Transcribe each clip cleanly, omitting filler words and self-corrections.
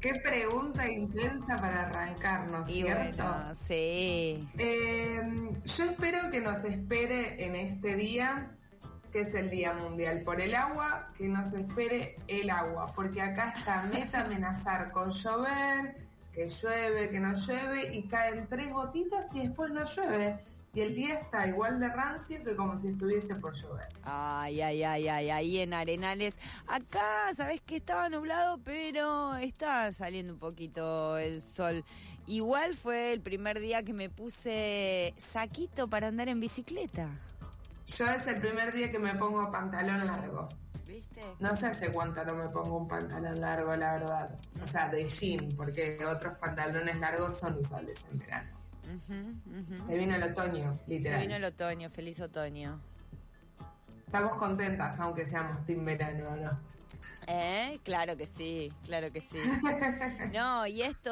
Qué pregunta intensa para arrancarnos, Y ¿cierto? bueno, sí. Yo espero que nos espere en este día, que es el Día Mundial por el Agua, que nos espere el agua, porque acá está meta amenazar con llover, que llueve, que no llueve, y caen 3 gotitas y después no llueve. Y el día está igual de rancio que como si estuviese por llover. Ay, ahí en Arenales. Acá, sabés que estaba nublado, pero está saliendo un poquito el sol. Igual fue el primer día que me puse saquito para andar en bicicleta. Yo es el primer día que me pongo pantalón largo. ¿Viste? No sé hace cuánto no me pongo un pantalón largo, la verdad. O sea, de jean, porque otros pantalones largos son usables en verano. Se vino el otoño, literal. Se vino el otoño, feliz otoño. Estamos contentas, aunque seamos team verano, ¿no? Claro que sí, claro que sí. No, y esto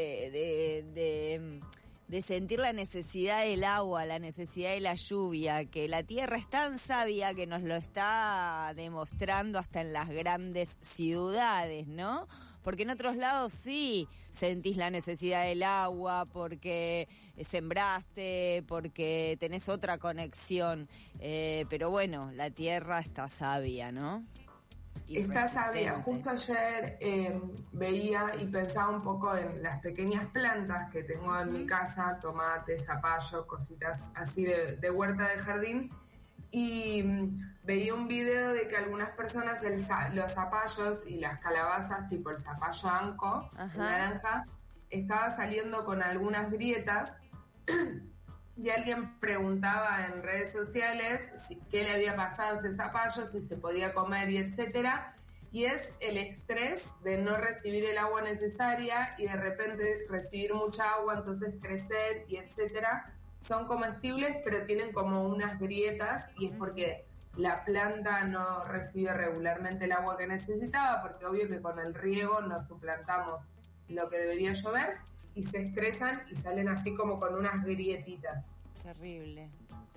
de sentir la necesidad del agua, la necesidad de la lluvia, que la tierra es tan sabia que nos lo está demostrando hasta en las grandes ciudades, ¿no? Porque en otros lados sí sentís la necesidad del agua, porque sembraste, porque tenés otra conexión, pero bueno, la tierra está sabia, ¿no? Está sabia. Justo ayer veía y pensaba un poco en las pequeñas plantas que tengo en mi casa, tomate, zapallo, cositas así de huerta de jardín, y veía un video de que algunas personas los zapallos y las calabazas, tipo el zapallo anco, el naranja, estaba saliendo con algunas grietas. Y alguien preguntaba en redes sociales qué le había pasado a ese zapallo, si se podía comer y etcétera. Y es el estrés de no recibir el agua necesaria y de repente recibir mucha agua, entonces crecer y etcétera. Son comestibles, pero tienen como unas grietas, y es porque la planta no recibe regularmente el agua que necesitaba, porque obvio que con el riego no suplantamos lo que debería llover, y se estresan y salen así como con unas grietitas. Terrible.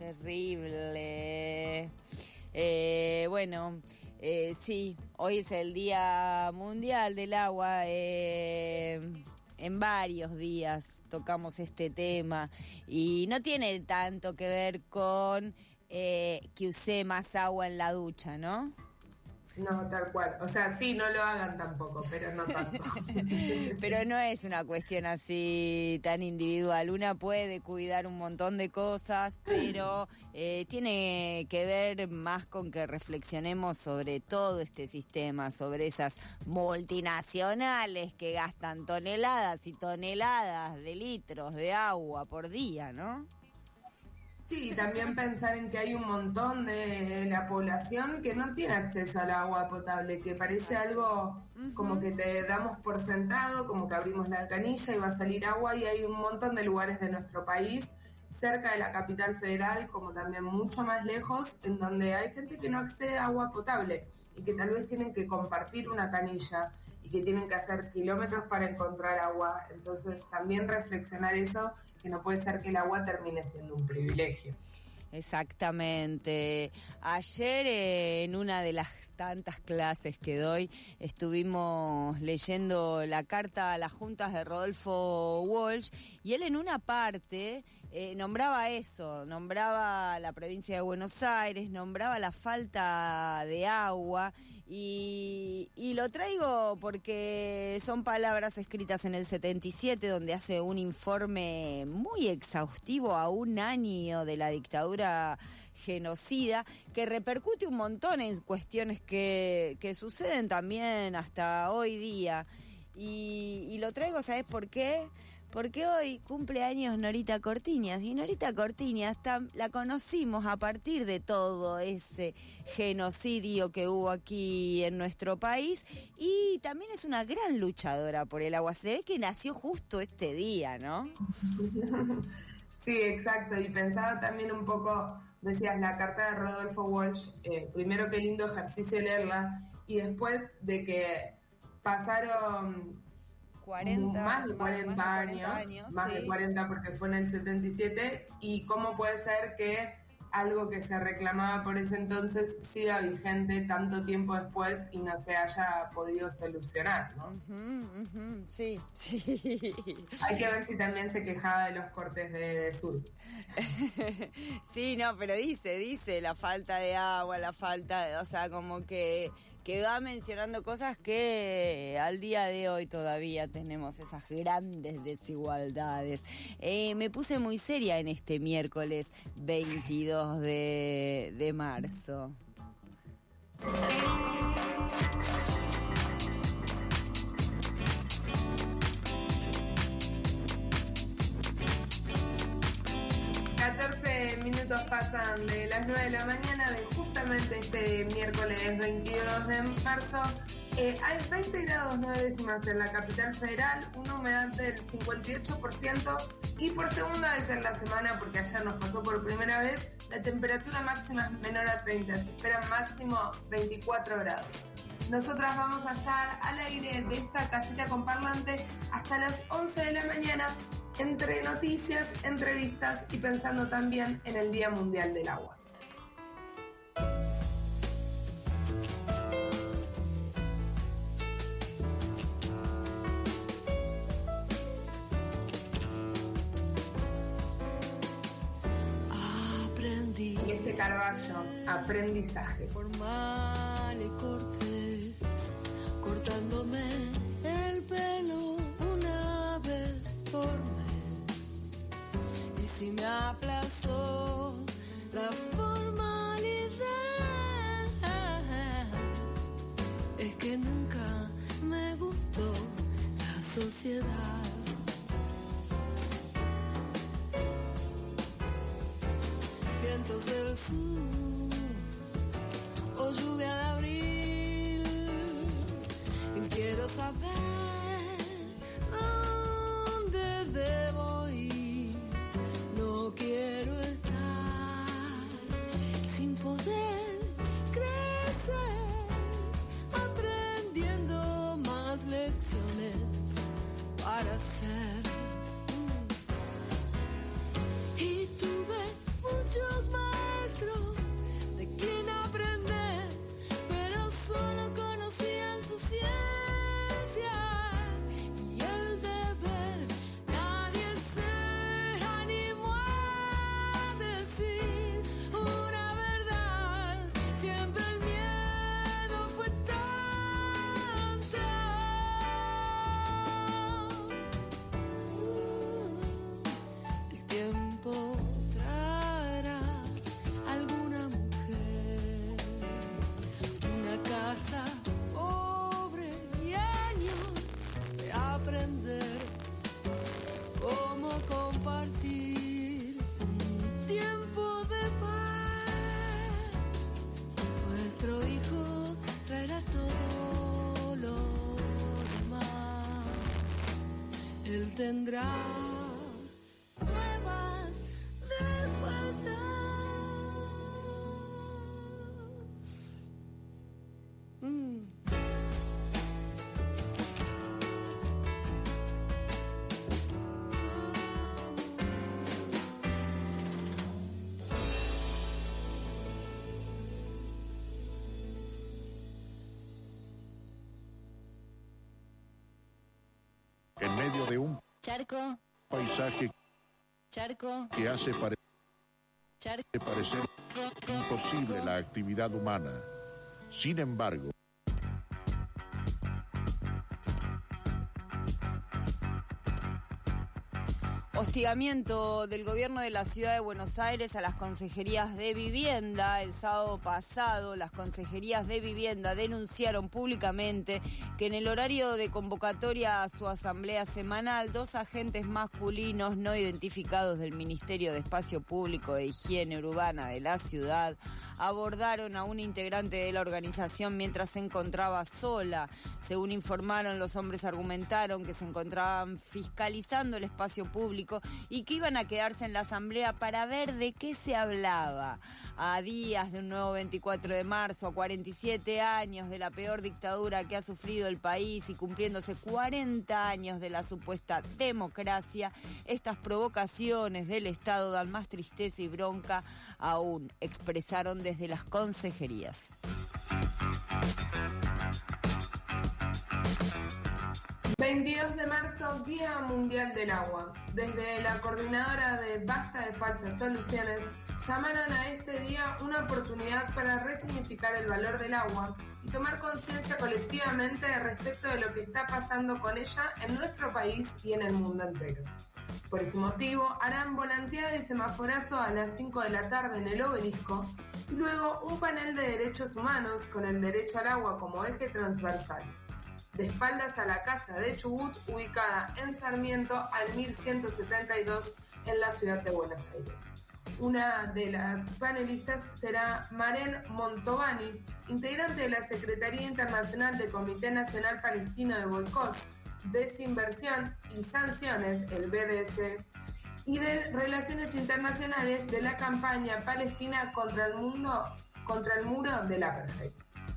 Bueno, sí, hoy es el Día Mundial del Agua. En varios días tocamos este tema y no tiene tanto que ver con que use más agua en la ducha, ¿no? No, tal cual. O sea, sí, no lo hagan tampoco, pero no tanto. Pero no es una cuestión así tan individual. Una puede cuidar un montón de cosas, pero tiene que ver más con que reflexionemos sobre todo este sistema, sobre esas multinacionales que gastan toneladas y toneladas de litros de agua por día, ¿no? Sí, también pensar en que hay un montón de la población que no tiene acceso al agua potable, que parece algo como que te damos por sentado, como que abrimos la canilla y va a salir agua, y hay un montón de lugares de nuestro país, cerca de la capital federal, como también mucho más lejos, en donde hay gente que no accede a agua potable y que tal vez tienen que compartir una canilla y que tienen que hacer kilómetros para encontrar agua. Entonces también reflexionar eso, que no puede ser que el agua termine siendo un privilegio. Exactamente. Ayer en una de las tantas clases que doy estuvimos leyendo la carta a las juntas de Rodolfo Walsh, y él en una parte nombraba eso, nombraba la provincia de Buenos Aires, nombraba la falta de agua, y lo traigo porque son palabras escritas en el 77, donde hace un informe muy exhaustivo a un año de la dictadura genocida, que repercute un montón en cuestiones que suceden también hasta hoy día. Y lo traigo, ¿sabes por qué? Porque hoy cumple años Norita Cortiñas, y Norita Cortiñas la conocimos a partir de todo ese genocidio que hubo aquí en nuestro país, y también es una gran luchadora por el agua. Se ve que nació justo este día, ¿no? Sí, exacto, y pensaba también un poco, decías, la carta de Rodolfo Walsh, primero qué lindo ejercicio leerla, y después de que pasaron 40, más de 40 años, más sí. de 40 porque fue en el 77, y cómo puede ser que algo que se reclamaba por ese entonces siga vigente tanto tiempo después y no se haya podido solucionar, ¿no? Sí. Hay que ver si también se quejaba de los cortes de sur. Sí, no, pero dice la falta de agua, o sea, como que va mencionando cosas que al día de hoy todavía tenemos esas grandes desigualdades. Me puse muy seria en este miércoles 22 de marzo. 14 minutos pasan de las 9 de la mañana de justamente este miércoles 22 de marzo. Hay 20 grados 9 décimas en la capital federal, una humedad del 58% y por segunda vez en la semana, porque ayer nos pasó por primera vez, la temperatura máxima es menor a 30, se espera máximo 24 grados. Nosotras vamos a estar al aire de esta casita con parlante hasta las 11 de la mañana, entre noticias, entrevistas y pensando también en el Día Mundial del Agua. Aprendí. Y este Carballo, aprendizaje. Formal y cortés, cortándome el pelo una vez por mes. Y si me aplazó la formalidad, es que nunca me gustó la sociedad. Vientos del sur o lluvia de abril, quiero saber dónde debo ir. No quiero estar sin poder crecer, aprendiendo más lecciones para ser. Y tuve muchos maestros de quien aprender, pero solo conocían su ciencia y el deber. Nadie se animó a decir una verdad, siempre el miedo fue tanto. El tiempo traerá alguna mujer, una casa pobre y años de aprender cómo compartir un tiempo de paz. Nuestro hijo traerá todo lo demás. Él tendrá nuevas respuestas. En medio de un Charco, paisaje que hace parecer imposible la actividad humana. Sin embargo, hostigamiento del gobierno de la ciudad de Buenos Aires a las consejerías de vivienda. El sábado pasado, las consejerías de vivienda denunciaron públicamente que en el horario de convocatoria a su asamblea semanal, 2 agentes masculinos no identificados del Ministerio de Espacio Público e Higiene Urbana de la ciudad abordaron a una integrante de la organización mientras se encontraba sola. Según informaron, los hombres argumentaron que se encontraban fiscalizando el espacio público Público y que iban a quedarse en la Asamblea para ver de qué se hablaba. A días de un nuevo 24 de marzo, a 47 años de la peor dictadura que ha sufrido el país y cumpliéndose 40 años de la supuesta democracia, estas provocaciones del Estado dan más tristeza y bronca aún, expresaron desde las consejerías. ...22 de marzo, Día Mundial del Agua. Desde la coordinadora de Basta de Falsas Soluciones, llamaron a este día una oportunidad para resignificar el valor del agua y tomar conciencia colectivamente respecto de lo que está pasando con ella en nuestro país y en el mundo entero. Por ese motivo, harán volanteada y semaforazo a las 5 de la tarde en el Obelisco y luego un panel de derechos humanos con el derecho al agua como eje transversal. De espaldas a la Casa de Chubut, ubicada en Sarmiento al 1172 en la ciudad de Buenos Aires. Una de las panelistas será Maren Montovani, integrante de la Secretaría Internacional del Comité Nacional Palestino de Boicot, Desinversión y Sanciones, el BDS, y de Relaciones Internacionales de la campaña palestina contra el muro del apartheid.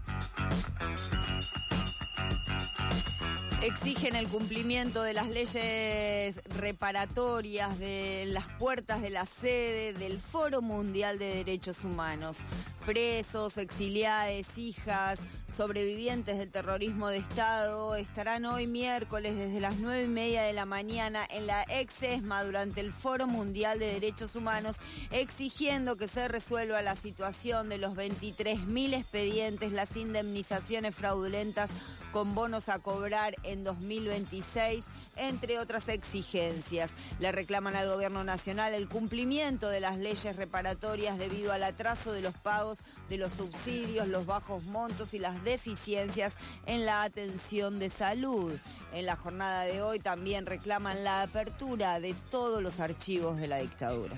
Exigen el cumplimiento de las leyes reparatorias de las puertas de la sede del Foro Mundial de Derechos Humanos. Presos, exiliados, hijas, sobrevivientes del terrorismo de Estado estarán hoy miércoles desde las 9:30 de la mañana en la ex-ESMA durante el Foro Mundial de Derechos Humanos, exigiendo que se resuelva la situación de los 23.000 expedientes, las indemnizaciones fraudulentas con bonos a cobrar en 2026, entre otras exigencias. Le reclaman al Gobierno Nacional el cumplimiento de las leyes reparatorias debido al atraso de los pagos de los subsidios, los bajos montos y las deficiencias en la atención de salud. En la jornada de hoy también reclaman la apertura de todos los archivos de la dictadura.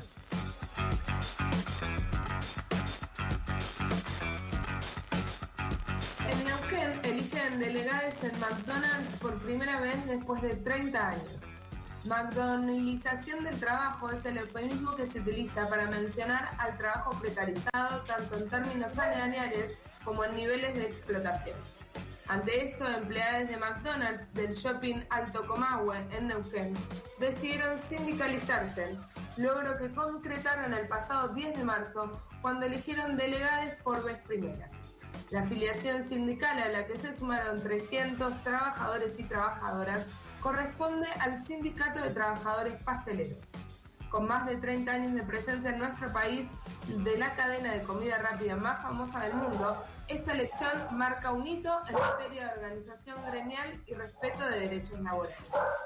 En Neuquén eligen delegados en McDonald's por primera vez después de 30 años. McDonaldización del trabajo es el eufemismo que se utiliza para mencionar al trabajo precarizado tanto en términos salariales como en niveles de explotación. Ante esto, empleados de McDonald's del shopping Alto Comahue en Neuquén decidieron sindicalizarse, logro que concretaron el pasado 10 de marzo cuando eligieron delegados por vez primera. La afiliación sindical a la que se sumaron 300 trabajadores y trabajadoras corresponde al Sindicato de Trabajadores Pasteleros. Con más de 30 años de presencia en nuestro país, de la cadena de comida rápida más famosa del mundo, esta elección marca un hito en materia de organización gremial y respeto de derechos laborales.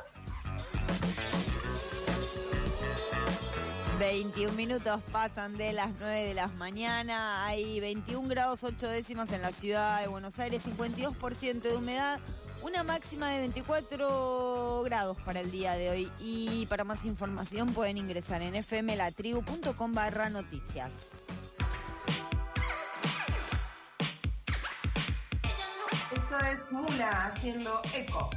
21 minutos pasan de las 9 de la mañana, hay 21 grados 8 décimas en la ciudad de Buenos Aires, 52% de humedad, una máxima de 24 grados para el día de hoy. Y para más información pueden ingresar en fmlatribu.com/noticias. Esto es Mula haciendo eco.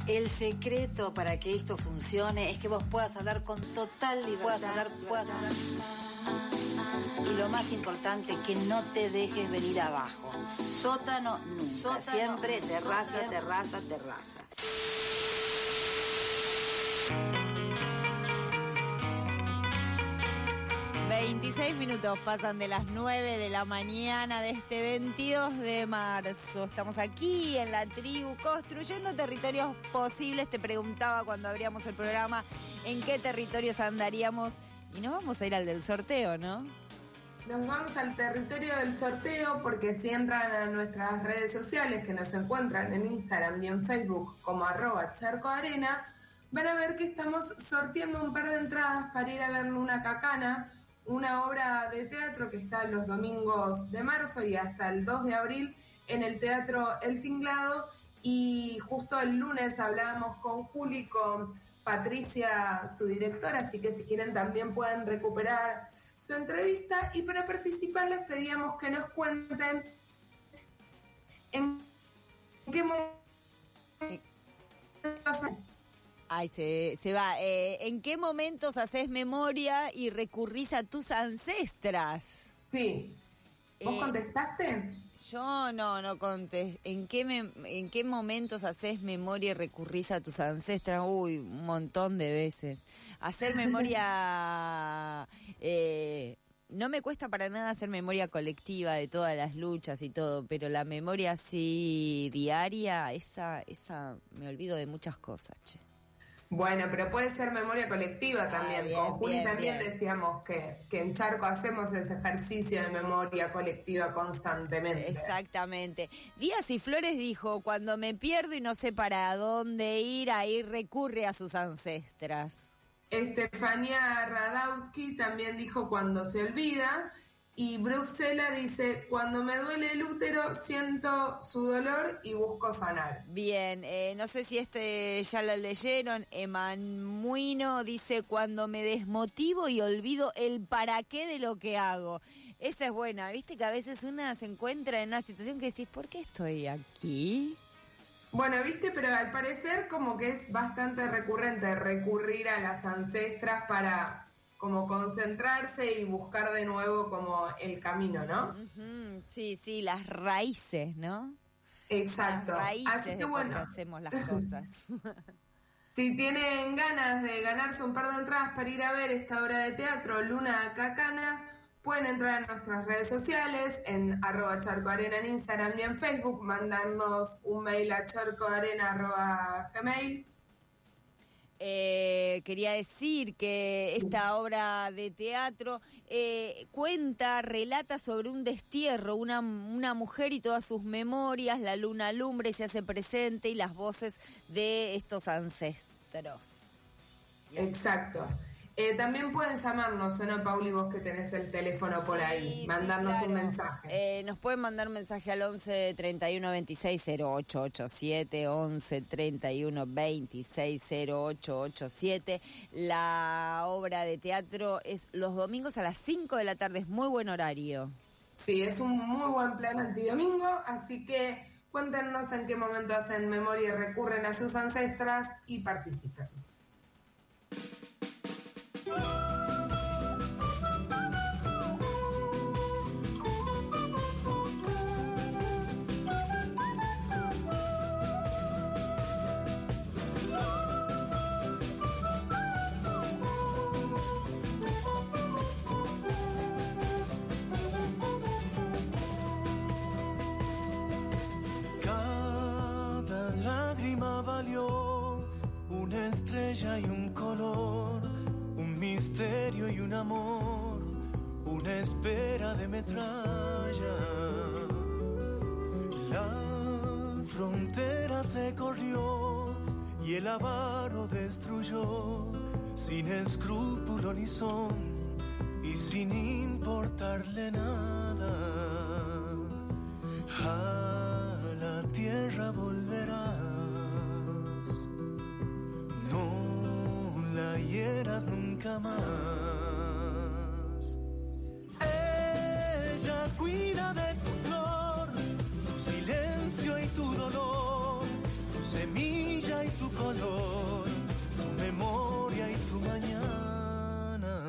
El secreto para que esto funcione es que vos puedas hablar con total libertad. Puedas hablar. Y lo más importante, que no te dejes venir abajo. Sótano nunca. Siempre terraza. 26 minutos pasan de las 9 de la mañana de este 22 de marzo. Estamos aquí en la tribu construyendo territorios posibles. Te preguntaba cuando abríamos el programa en qué territorios andaríamos y nos vamos a ir al del sorteo, ¿no? Nos vamos al territorio del sorteo porque si entran a nuestras redes sociales que nos encuentran en Instagram y en Facebook como @charcoarena, van a ver que estamos sorteando un par de entradas para ir a ver Luna Cacana, una obra de teatro que está los domingos de marzo y hasta el 2 de abril en el Teatro El Tinglado. Y justo el lunes hablábamos con Juli, con Patricia, su directora, así que si quieren también pueden recuperar su entrevista. Y para participar les pedíamos que nos cuenten en qué momento... Ay, se va. ¿En qué momentos haces memoria y recurrís a tus ancestras? Sí. ¿Vos contestaste? Yo no contesté. ¿En qué momentos haces memoria y recurrís a tus ancestras? Uy, un montón de veces. Hacer memoria... no me cuesta para nada hacer memoria colectiva de todas las luchas y todo, pero la memoria así diaria, esa me olvido de muchas cosas, che. Bueno, pero puede ser memoria colectiva también. Bien, con Juli también bien. Decíamos que en Charco hacemos ese ejercicio de memoria colectiva constantemente. Exactamente. Díaz y Flores dijo, cuando me pierdo y no sé para dónde ir, ahí recurre a sus ancestras. Estefanía Radowski también dijo cuando se olvida. Y Bruxela dice, cuando me duele el útero, siento su dolor y busco sanar. Bien, no sé si ya lo leyeron. Emanuino dice, cuando me desmotivo y olvido el para qué de lo que hago. Esa es buena, viste que a veces una se encuentra en una situación que decís, ¿por qué estoy aquí? Bueno, viste, pero al parecer como que es bastante recurrente recurrir a las ancestras para... como concentrarse y buscar de nuevo como el camino, ¿no? Uh-huh. Sí, las raíces, ¿no? Exacto. Las raíces. Así que de bueno, por qué hacemos las cosas. si tienen ganas de ganarse un par de entradas para ir a ver esta obra de teatro, Luna Cacana, pueden entrar a nuestras redes sociales, en @charcoarena en Instagram y en Facebook, mandarnos un mail a charcoarena@gmail. Quería decir que esta obra de teatro relata sobre un destierro, una mujer y todas sus memorias, la luna alumbra y se hace presente y las voces de estos ancestros. Exacto. También pueden llamarnos, ¿no, Pauli? Vos que tenés el teléfono por ahí, mandarnos claro. un mensaje. Nos pueden mandar un mensaje al 11 31 26 0887, 11 31 26 0887. La obra de teatro es los domingos a las 5 de la tarde, es muy buen horario. Sí, es un muy buen plan antidomingo, así que cuéntenos en qué momento hacen memoria y recurren a sus ancestras y participen. Cada lágrima valió una estrella y un color, un misterio y un amor, una espera de metralla. La frontera se corrió y el avaro destruyó, sin escrúpulo ni son y sin importarle nada. A la tierra volverás, no la hieras nunca más. Ella cuida de tu flor, tu silencio y tu dolor, tus semilla y tu color, tu memoria y tu mañana.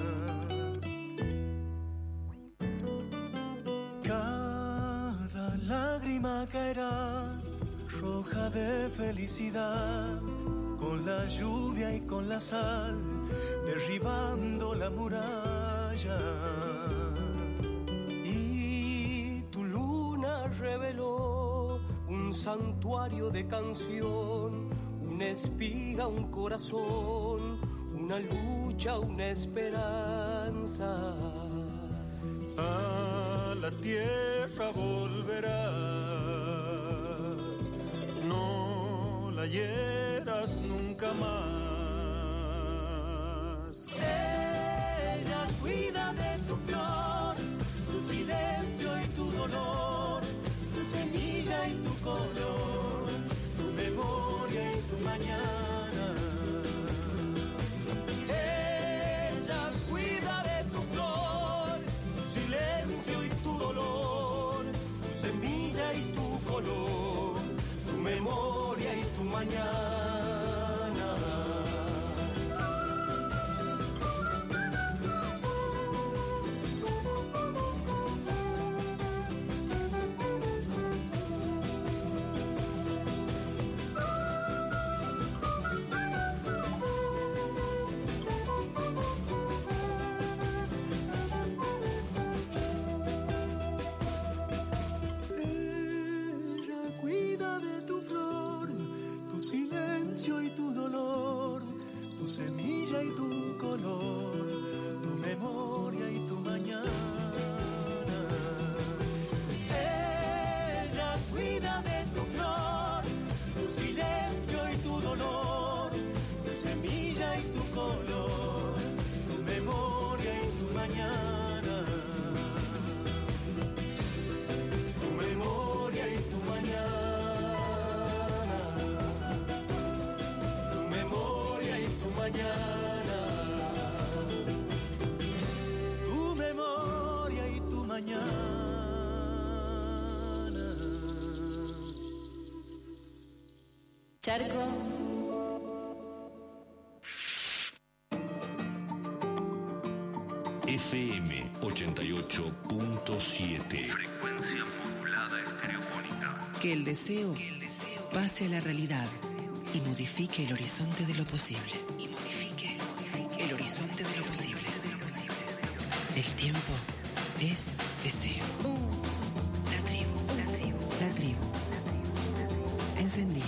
Cada lágrima caerá roja de felicidad, con la lluvia y con la sal, derribando la muralla. Y tu luna reveló un santuario de canción, una espiga, un corazón, una lucha, una esperanza. A la tierra volverás, no la hieras nunca más. Ella cuida de tu flor, tu silencio y tu dolor, tu semilla y tu color, tu memoria y tu mañana. Ella cuida de tu flor, tu silencio y tu dolor, tu semilla y tu color, tu memoria y tu mañana. Y tu dolor, tu semilla y tu color, tu memoria y tu mañana. Ella cuida de tu flor, tu silencio y tu dolor, tu semilla y tu color, tu memoria y tu mañana. Tu memoria y tu mañana. Mañana, tu memoria y tu mañana. Charco. FM 88.7. Frecuencia modulada estereofónica. Que el deseo pase a la realidad y modifique el horizonte de lo posible. El horizonte de lo posible. El tiempo es deseo. La tribu. La tribu. Encendida.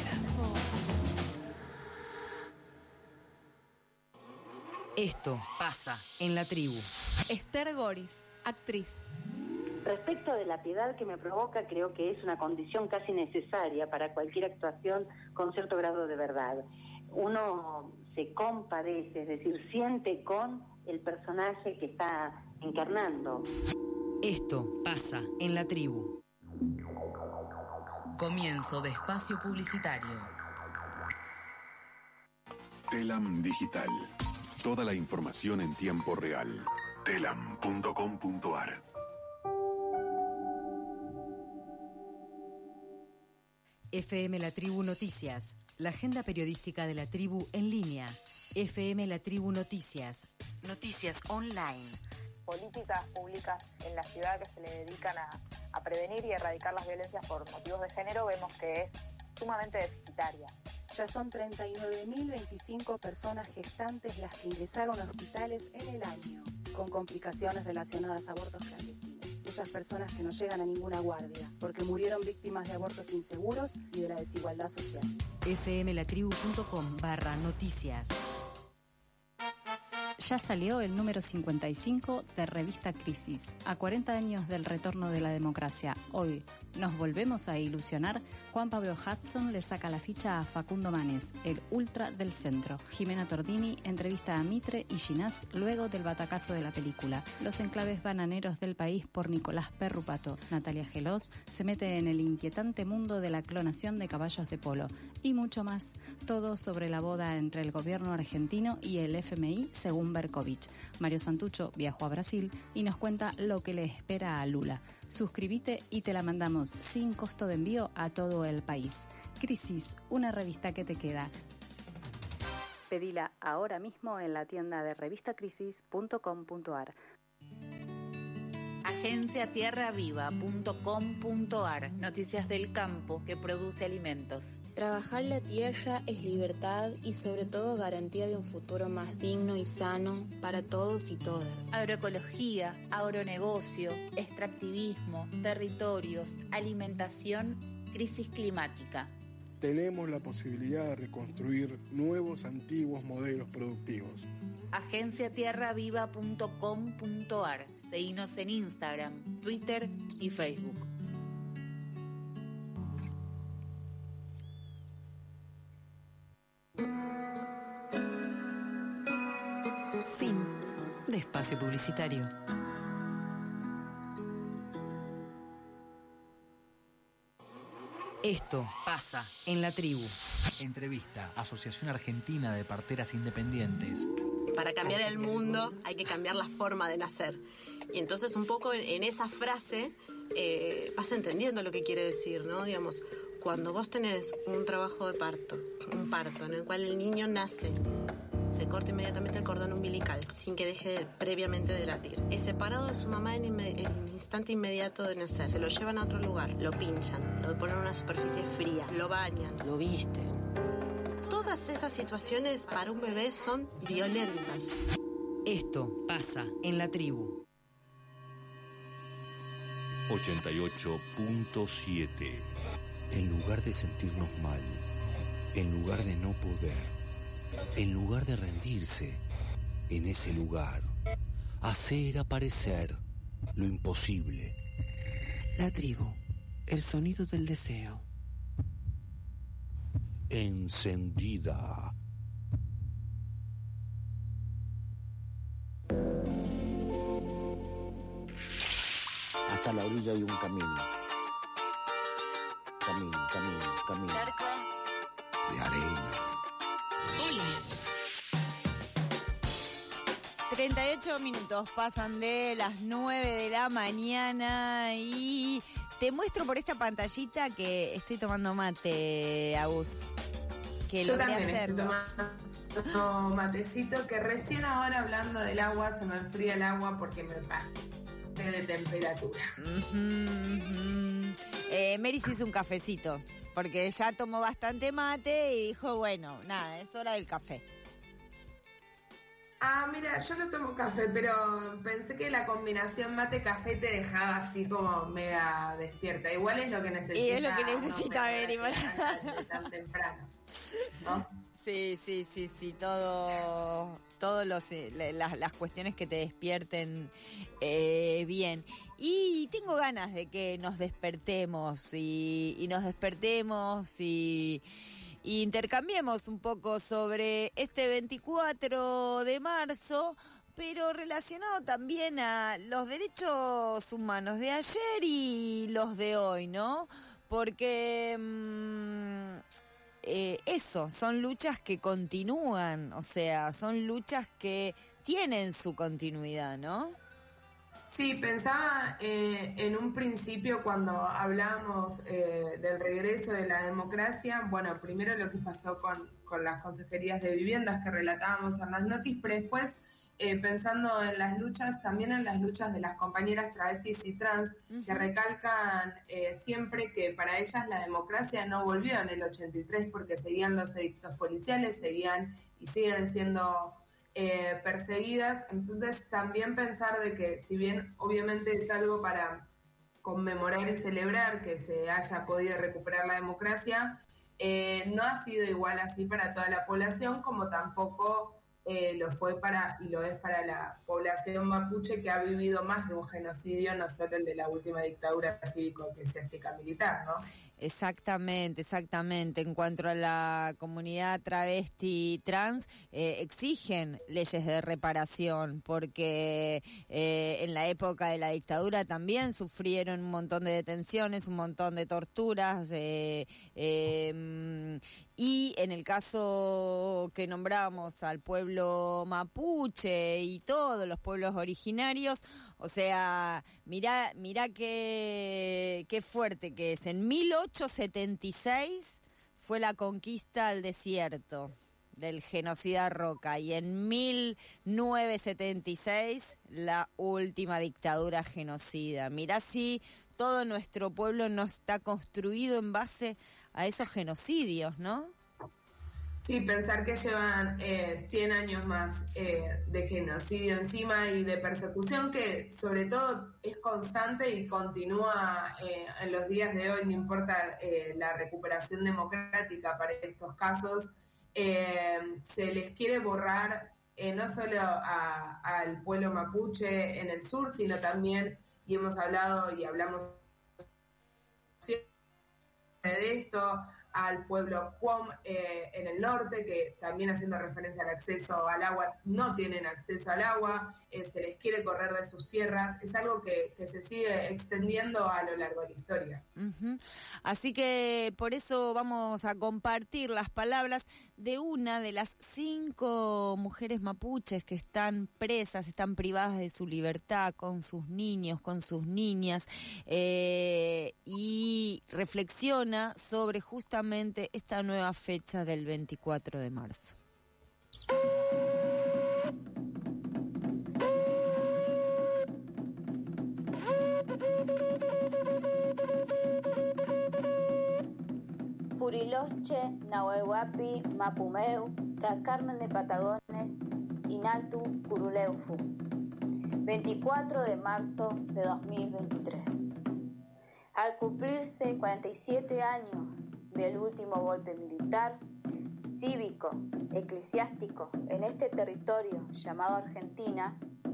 Esto pasa en la tribu. Esther Goris, actriz. Respecto de la piedad que me provoca, creo que es una condición casi necesaria para cualquier actuación con cierto grado de verdad. Uno se compadece, es decir, siente con el personaje que está encarnando. Esto pasa en la tribu. Comienzo de espacio publicitario. Telam Digital. Toda la información en tiempo real. telam.com.ar. FM La Tribu Noticias, la agenda periodística de la tribu en línea. FM La Tribu Noticias, noticias online. Políticas públicas en la ciudad que se le dedican a prevenir y erradicar las violencias por motivos de género, vemos que es sumamente deficitaria. Ya son 39.025 personas gestantes las que ingresaron a hospitales en el año, con complicaciones relacionadas a abortos clandestinos. Aquellas personas que no llegan a ninguna guardia, porque murieron víctimas de abortos inseguros y de la desigualdad social. fmlatribu.com/noticias. Ya salió el número 55 de Revista Crisis, a 40 años del retorno de la democracia. Hoy nos volvemos a ilusionar. Juan Pablo Hudson le saca la ficha a Facundo Manes, el ultra del centro. Jimena Tordini entrevista a Mitre y Ginás luego del batacazo de la película. Los enclaves bananeros del país por Nicolás Perrupato. Natalia Gelós se mete en el inquietante mundo de la clonación de caballos de polo. Y mucho más. Todo sobre la boda entre el gobierno argentino y el FMI, según Berkovich. Mario Santucho viajó a Brasil y nos cuenta lo que le espera a Lula. Suscríbete y te la mandamos sin costo de envío a todo el país. Crisis, una revista que te queda. Pedila ahora mismo en la tienda de revistacrisis.com.ar. agenciatierraviva.com.ar. Noticias del campo que produce alimentos. Trabajar la tierra es libertad y sobre todo garantía de un futuro más digno y sano para todos y todas. Agroecología, agronegocio, extractivismo, territorios, alimentación, crisis climática. Tenemos la posibilidad de reconstruir nuevos, antiguos modelos productivos. agenciatierraviva.com.ar. Seguinos en Instagram, Twitter y Facebook. Fin de espacio publicitario. Esto pasa en la tribu. Entrevista, Asociación Argentina de Parteras Independientes. Para cambiar el mundo hay que cambiar la forma de nacer. Y entonces un poco en esa frase vas entendiendo lo que quiere decir, ¿no? Digamos, cuando vos tenés un trabajo de parto, un parto en el cual el niño nace, se corta inmediatamente el cordón umbilical sin que deje previamente de latir. Es separado de su mamá en el instante inmediato de nacer. Se lo llevan a otro lugar, lo pinchan, lo ponen en una superficie fría, lo bañan, lo visten. Todas esas situaciones para un bebé son violentas. Esto pasa en la tribu. 88.7. En lugar de sentirnos mal, en lugar de no poder, en lugar de rendirse, en ese lugar, hacer aparecer lo imposible. La tribu, el sonido del deseo. Encendida. Hasta la orilla hay un camino. Camino. Charco. De arena. Hola. 38 minutos pasan de las 9 de la mañana y te muestro por esta pantallita que estoy tomando mate, Agus. Que yo logré también hacerlo. estoy tomando matecito, que recién ahora hablando del agua se me enfría el agua porque me pasa de temperatura. Mary se hizo un cafecito porque ya tomó bastante mate y dijo, bueno, nada, es hora del café. Ah, mira, yo no tomo café, pero pensé que la combinación mate-café te dejaba así como mega despierta. Igual es lo que necesita. Y es lo que necesita Mary. Tan temprano, ¿no? Sí, todas las cuestiones que te despierten bien. Y tengo ganas de que nos despertemos y intercambiemos un poco sobre este 24 de marzo, pero relacionado también a los derechos humanos de ayer y los de hoy, ¿no? Porque eso, son luchas que continúan, o sea, son luchas que tienen su continuidad, ¿no? Sí, pensaba en un principio cuando hablábamos del regreso de la democracia, bueno, primero lo que pasó con las consejerías de viviendas que relatábamos en las noticias, pero después pensando en las luchas, también en las luchas de las compañeras travestis y trans, que recalcan siempre que para ellas la democracia no volvió en el 83 porque seguían los edictos policiales, seguían y siguen siendo perseguidas. Entonces también pensar de que si bien obviamente es algo para conmemorar y celebrar que se haya podido recuperar la democracia, no ha sido igual así para toda la población, como tampoco lo fue y lo es para la población mapuche, que ha vivido más de un genocidio, no solo el de la última dictadura cívico-eclesiástica militar, ¿no? Exactamente. En cuanto a la comunidad travesti y trans, exigen leyes de reparación, porque en la época de la dictadura también sufrieron un montón de detenciones, un montón de torturas, y en el caso que nombramos al pueblo mapuche y todos los pueblos originarios, o sea, mirá qué fuerte que es. En 1876 fue la conquista al desierto del genocida Roca, y en 1976 la última dictadura genocida. Mirá si todo nuestro pueblo no está construido en base a esos genocidios, ¿no? Sí, pensar que llevan 100 años más de genocidio encima y de persecución que sobre todo es constante y continúa en los días de hoy, no importa la recuperación democrática para estos casos, se les quiere borrar no solo al pueblo mapuche en el sur, sino también, y hemos hablado y hablamos de esto, al pueblo Cuom en el norte, que también haciendo referencia al acceso al agua, no tienen acceso al agua, se les quiere correr de sus tierras, es algo que se sigue extendiendo a lo largo de la historia. Uh-huh. Así que por eso vamos a compartir las palabras de una de las 5 mujeres mapuches que están presas, están privadas de su libertad, con sus niños, con sus niñas, y reflexiona sobre justamente esta nueva fecha del 24 de marzo. Furiloche, Nahuelhuapi, Mapumeu, Carmen de Patagones, Inaltu, Curuleufu. 24 de marzo de 2023. Al cumplirse 47 años del último golpe militar, cívico, eclesiástico en este territorio llamado Argentina,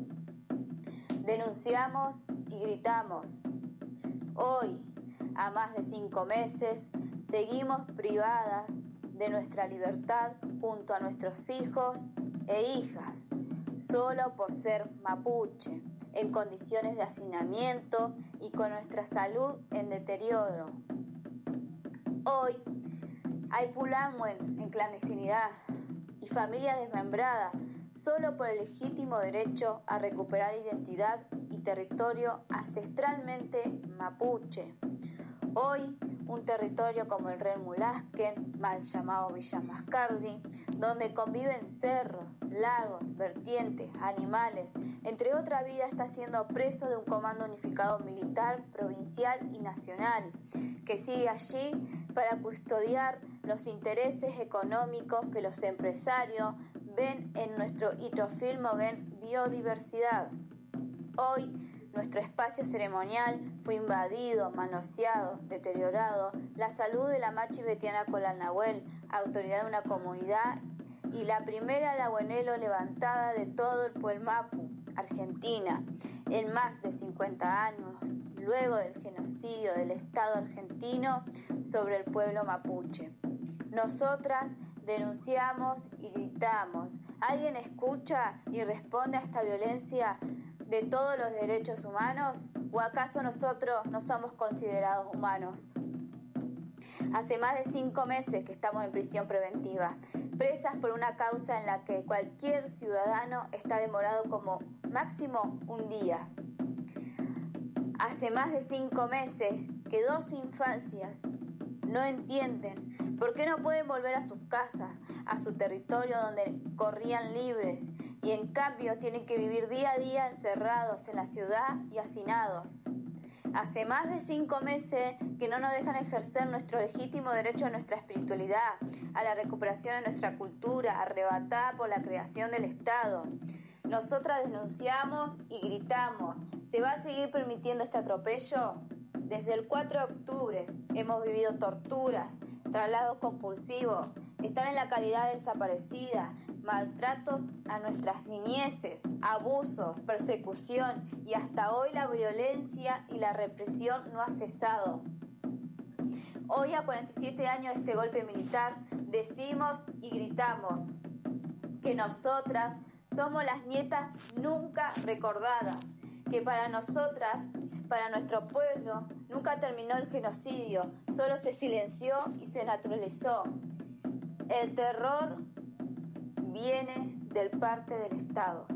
denunciamos y gritamos. Hoy, a más de 5 meses, seguimos privadas de nuestra libertad junto a nuestros hijos e hijas, solo por ser mapuche, en condiciones de hacinamiento y con nuestra salud en deterioro. Hoy hay pulamuen en clandestinidad y familias desmembradas solo por el legítimo derecho a recuperar identidad y territorio ancestralmente mapuche. Hoy, un territorio como el Ren Mulasken, mal llamado Villa Mascardi, donde conviven cerros, lagos, vertientes, animales, entre otra vida, está siendo preso de un comando unificado militar, provincial y nacional, que sigue allí para custodiar los intereses económicos que los empresarios ven en nuestro hidrofilmogen biodiversidad. Hoy, nuestro espacio ceremonial fue invadido, manoseado, deteriorado. La salud de la Machi Betiana Colalnahuel, autoridad de una comunidad, y la primera laguenelo levantada de todo el Puelmapu, Argentina, en más de 50 años, luego del genocidio del Estado argentino sobre el pueblo mapuche. Nosotras denunciamos y gritamos. ¿Alguien escucha y responde a esta violencia de todos los derechos humanos? ¿O acaso nosotros no somos considerados humanos? Hace más de 5 meses que estamos en prisión preventiva, presas por una causa en la que cualquier ciudadano está demorado como máximo un día. Hace más de 5 meses que 2 infancias no entienden por qué no pueden volver a sus casas, a su territorio donde corrían libres, y en cambio tienen que vivir día a día encerrados en la ciudad y hacinados. Hace más de 5 meses que no nos dejan ejercer nuestro legítimo derecho a nuestra espiritualidad, a la recuperación de nuestra cultura, arrebatada por la creación del Estado. Nosotras denunciamos y gritamos. ¿Se va a seguir permitiendo este atropello? Desde el 4 de octubre hemos vivido torturas, traslados compulsivos, estar en la calidad de desaparecida, maltratos a nuestras niñeces, abusos, persecución, y hasta hoy la violencia y la represión no ha cesado. Hoy, a 47 años de este golpe militar, decimos y gritamos que nosotras somos las nietas nunca recordadas, que para nosotras, para nuestro pueblo, nunca terminó el genocidio, solo se silenció y se naturalizó. El terror viene del parte del Estado.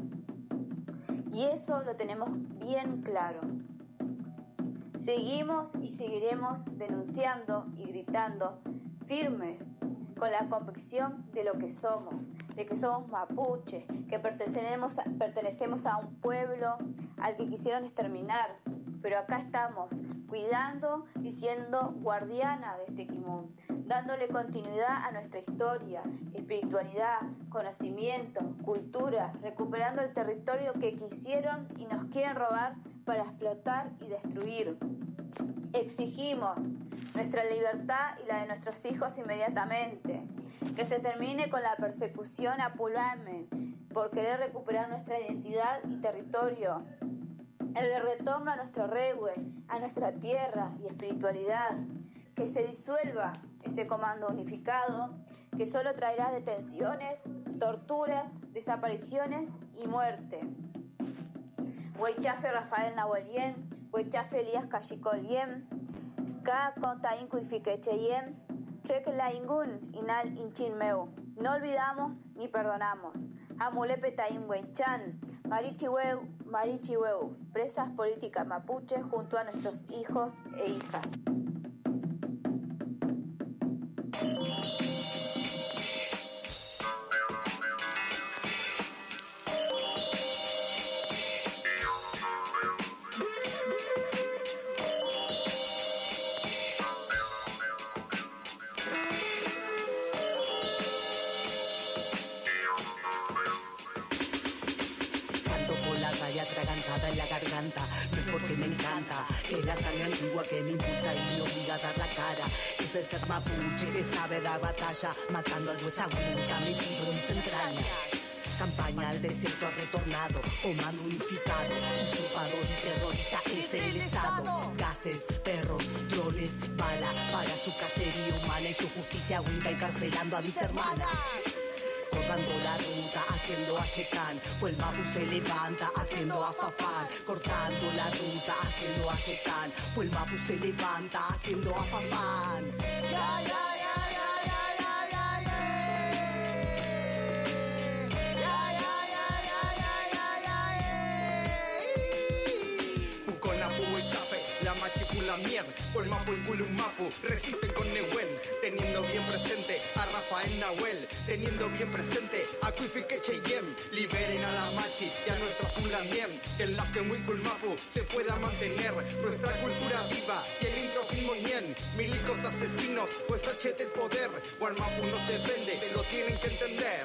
Y eso lo tenemos bien claro. Seguimos y seguiremos denunciando y gritando firmes con la convicción de lo que somos, de que somos mapuches, que pertenecemos a un pueblo al que quisieron exterminar, pero acá estamos cuidando y siendo guardiana de este Quimun, dándole continuidad a nuestra historia, espiritualidad, conocimiento, cultura, recuperando el territorio que quisieron y nos quieren robar para explotar y destruir. Exigimos nuestra libertad y la de nuestros hijos inmediatamente, que se termine con la persecución a Pulamen por querer recuperar nuestra identidad y territorio, el retorno a nuestro regue, a nuestra tierra y espiritualidad, que se disuelva ese comando unificado que solo traerá detenciones, torturas, desapariciones y muerte. Huaychafe Rafael Nahuelien, Huaychafe Elías Cachicolien, Ka Contain Cuifiquecheyem, Chekla Ingun Inal Inchinmeu. No olvidamos ni perdonamos. Amulepe Taín Huenchan, Marichihueu, presas políticas mapuches junto a nuestros hijos e hijas. Atragantada en la garganta, no es porque me encanta, es la sangre antigua que me impulsa y me obliga a dar la cara. Es el ser mapuche que sabe dar batalla, matando al huesagunta metido en mis entrañas. Campaña al desierto ha retornado, comando unificado, usurpador y terrorista es el Estado. Gases, perros, drones, bala para su cacería humana y su justicia winca encarcelando a mis hermanas. Cortando la ruta, haciendo a Yecán, pues el mapu se levanta, haciendo a Fafán. Cortando la ruta, haciendo a Yecán, pues el mapu se levanta, haciendo a Fafán. Ya, ya. La mierda, por Mapu y Culumapu resisten con Nehuen, teniendo bien presente a Rafael Nahuel, teniendo bien presente a Cuifiquecheyem. Liberen a la Machi y a nuestra Pulamiem, que en la que muy Culumapu se pueda mantener nuestra cultura viva y el introfimonien. Milicos asesinos, pues hachete el poder, Guarmapu no se vende, se lo tienen que entender.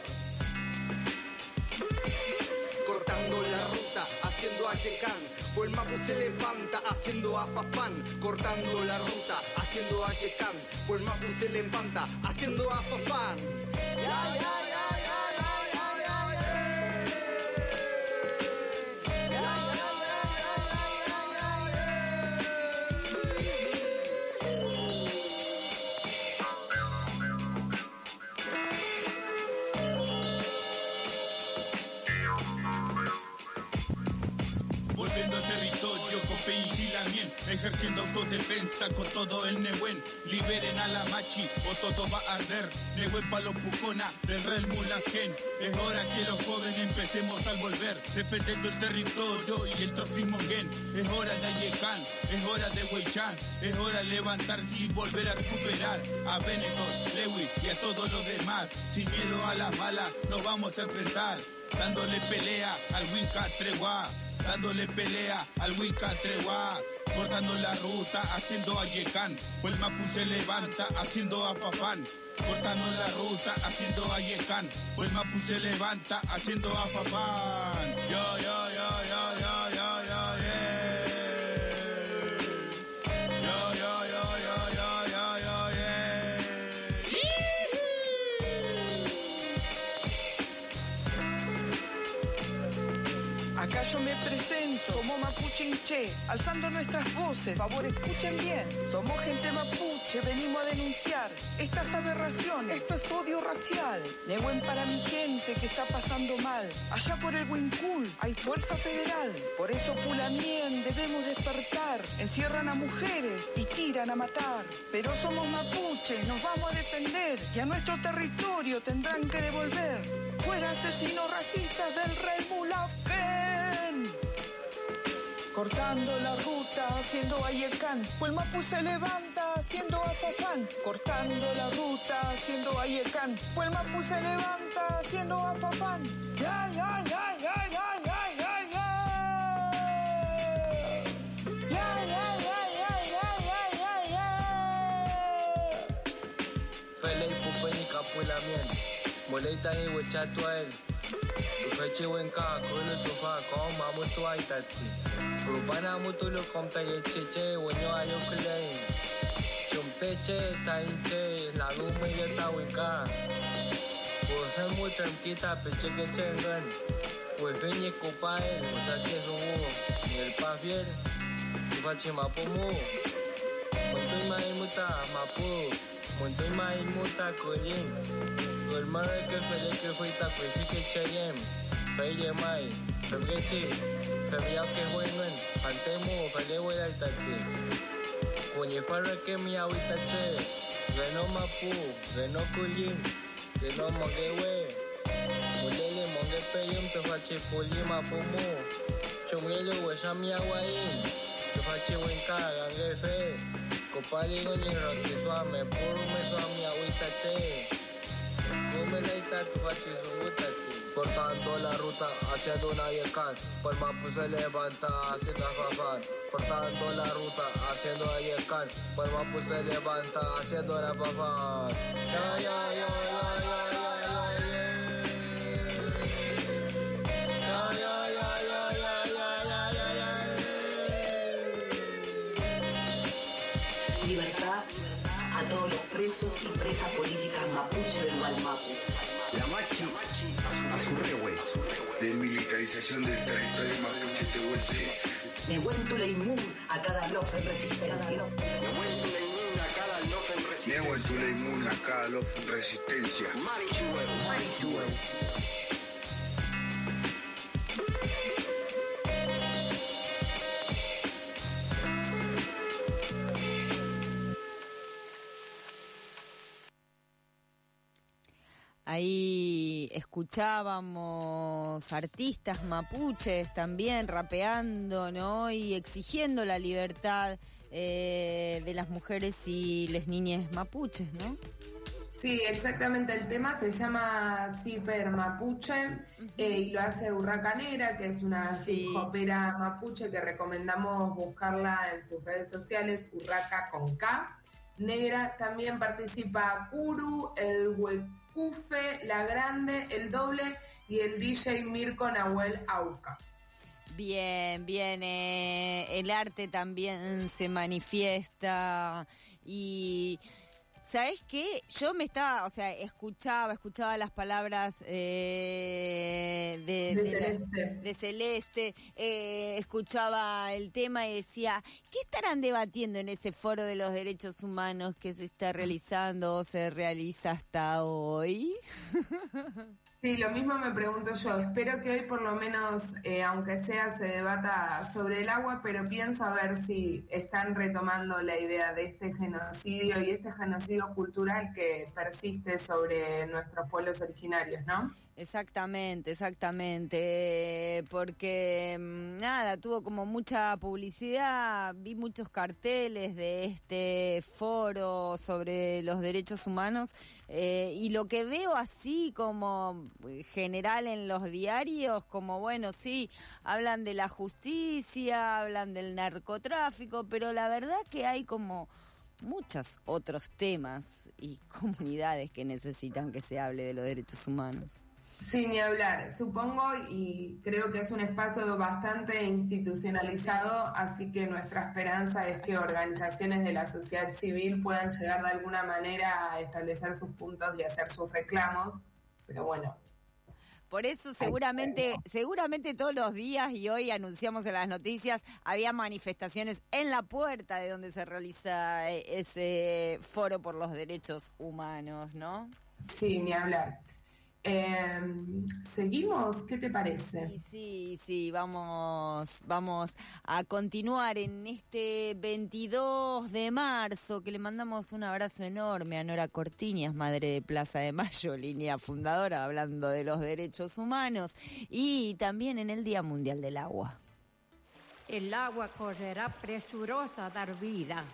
Cortando la ruta, haciendo a Yecán, o el Mapu se levanta, haciendo a Fafán. Cortando la ruta, haciendo a Yecán, o el Mapu se levanta, haciendo a Fafán. Ya, ya. Ejerciendo autodefensa con todo el Nehuen. Liberen a la Machi o todo va a arder. Nehuen pa' los Pucona del Real Mulajén. Es hora que los jóvenes empecemos a volver, defendiendo el territorio y el Trofimonguén. Es hora de Ayecán, es hora de Huaychán, es hora de levantarse y volver a recuperar a Benetton, Lewy y a todos los demás. Sin miedo a las balas nos vamos a enfrentar, dándole pelea al Wicca Tregua, dándole pelea al Wicca Tregua. Cortando la ruta, haciendo a Yecán, o el Mapu se levanta, haciendo a Fafán. Cortando la ruta, haciendo a Yecán, o el Mapu se levanta, haciendo a Fafán. Yo, yeah. Acá yo me presento, somos mapuche hinché, alzando nuestras voces, favor escuchen bien. Somos gente mapuche, venimos a denunciar estas aberraciones, esto es odio racial. Nehuen para mi gente que está pasando mal. Allá por el Huincul hay fuerza federal, por eso Pulamien debemos despertar. Encierran a mujeres y tiran a matar, pero somos mapuches, nos vamos a defender y a nuestro territorio tendrán que devolver. Fuera asesinos racistas del rey Mulafén. Cortando la ruta, ruta haciendo Ayecán. Pues el Mapu se levanta haciendo Afafán, cortando la ruta haciendo Ayecán. Pues el Mapu se levanta haciendo Afafán. Ya, ya, ya, ya, ya, ya, ya, ya. Ya, ya, ya, ya, ya, ya, ya, ya. Fele y pupenica pula mien. Moleta y huechatuel. Tupechi wenka, kulu tufa, kong mamu tuai tati. Rupana mutulu komta yecheche, wenyo ayo kulei. Chumteche, tainche, la lume yeta wenka. Pues es muy tranquila, peche que chengan. Pues veñe copae, pues aquí es un y el pa fiel. Tupachi mapumu. Montoy mai muta, mapu. Montoy mai muta, colín. El mar que fue que fue pues sí que chayem. Feye mai, febreci, febriao que jueguen. Antemo, fele huela el tati. Oye, para que mi ahorita che. Gano mapu, gano colín. Gano mongewe. Mulele monge peyum te fache poli mapumu. Chungelo huesa mi aguain. Te fache wenka, gangue fe. Copali goni roquito me puro me so mi ahorita che. Cortando la ruta haciendo una Ayecán, por Mapu se levanta haciendo Afafán. Cortando la ruta haciendo Ayecán, por Mapu se levanta haciendo la Afafán. Ya, ya, ya, ya, ya, ya, ya, ya. Ya, ya, ya, ya, ya, ya, ya, ya, ya. Libertad a todos los presos y presas políticas mapuche del Gualmapu. La Machi a su rehue. Desmilitarización del territorio mapuche tehuelche. Nehuentule inmun a cada lof en resistencia. Nehuentule inmun a cada lof en resistencia. Nehuentule inmun a cada lof en resistencia. Marichuelo. Marichuelo. Ahí escuchábamos artistas mapuches también rapeando, ¿no? Y exigiendo la libertad de las mujeres y las niñas mapuches, ¿no? Sí, exactamente. El tema se llama Ciper Mapuche y lo hace Urraca Negra, que es una hip hopera mapuche que recomendamos buscarla en sus redes sociales, Urraca con K. Negra. También participa Kuru, el Huecufe, La Grande, El Doble y el DJ Mirko Nahuel Auca. Bien, bien, el arte también se manifiesta y... ¿Sabes qué? Yo me estaba, escuchaba las palabras de Celeste, escuchaba el tema y decía, ¿qué estarán debatiendo en ese foro de los derechos humanos que se está realizando o se realiza hasta hoy? Sí, lo mismo me pregunto yo. Espero que hoy por lo menos, aunque sea, se debata sobre el agua, pero pienso a ver si están retomando la idea de este genocidio y este genocidio cultural que persiste sobre nuestros pueblos originarios, ¿no? Exactamente, porque nada, tuvo como mucha publicidad, vi muchos carteles de este foro sobre los derechos humanos y lo que veo así como general en los diarios, como bueno, sí, hablan de la justicia, hablan del narcotráfico, pero la verdad que hay como muchos otros temas y comunidades que necesitan que se hable de los derechos humanos. Sí, ni hablar. Supongo y creo que es un espacio bastante institucionalizado, así que nuestra esperanza es que organizaciones de la sociedad civil puedan llegar de alguna manera a establecer sus puntos y hacer sus reclamos, pero bueno. Por eso seguramente todos los días, y hoy anunciamos en las noticias, había manifestaciones en la puerta de donde se realiza ese foro por los derechos humanos, ¿no? Sí, ni hablar. ¿Seguimos? ¿Qué te parece? Sí, vamos a continuar en este 22 de marzo, que le mandamos un abrazo enorme a Nora Cortiñas, madre de Plaza de Mayo, línea fundadora, hablando de los derechos humanos, y también en el Día Mundial del Agua. el agua correrá presurosa a dar vida.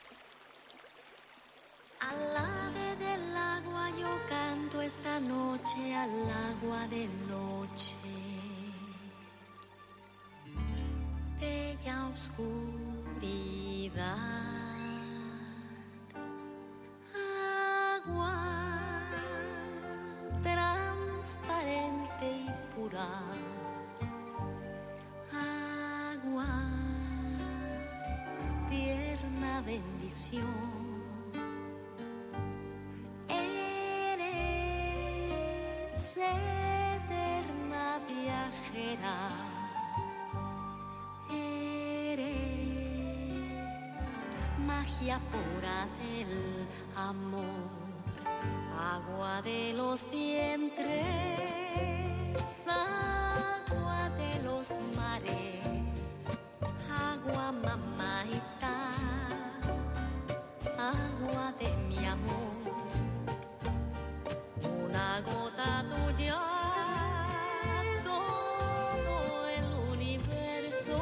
Al ave del agua yo canto esta noche, al agua de noche. Bella oscuridad, agua transparente y pura, agua, tierna bendición. Eres eterna viajera, eres magia pura del amor, agua de los vientres, agua de los mares, agua mamaita, agua de mi amor. Una gota tuya, todo el universo,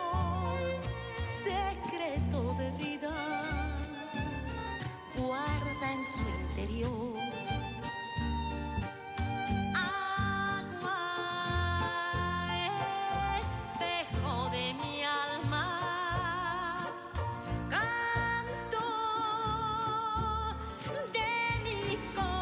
secreto de vida, guarda en su interior. Agua, espejo de mi alma, canto de mi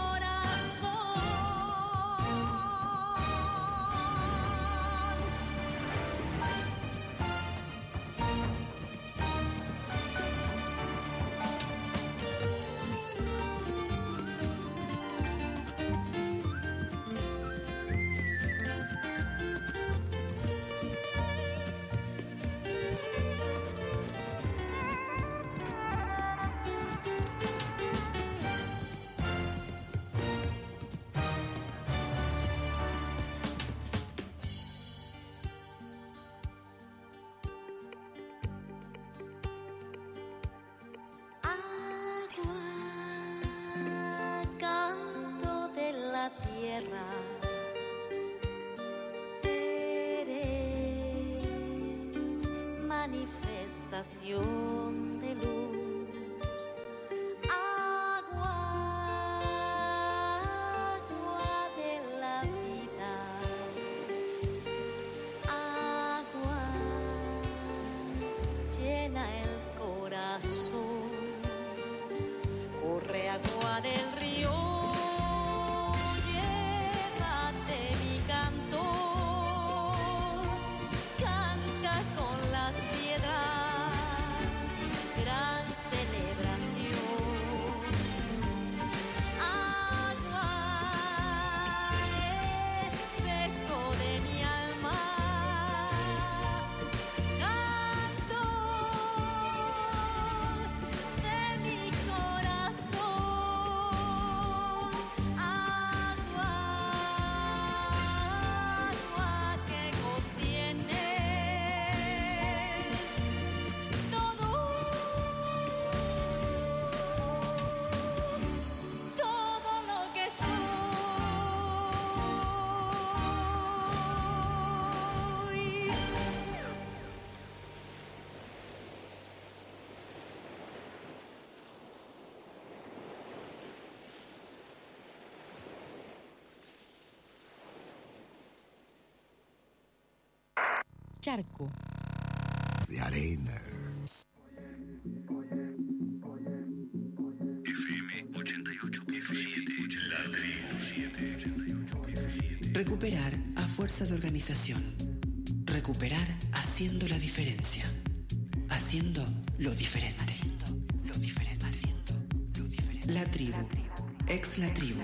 tierra, eres manifestación de luz, agua, agua de la vida, agua llena el corazón, corre agua del río. Charco. De arena. FM 88.7. La Tribu. Recuperar a fuerza de organización. Recuperar haciendo la diferencia. Haciendo lo diferente. La Tribu. Ex La Tribu.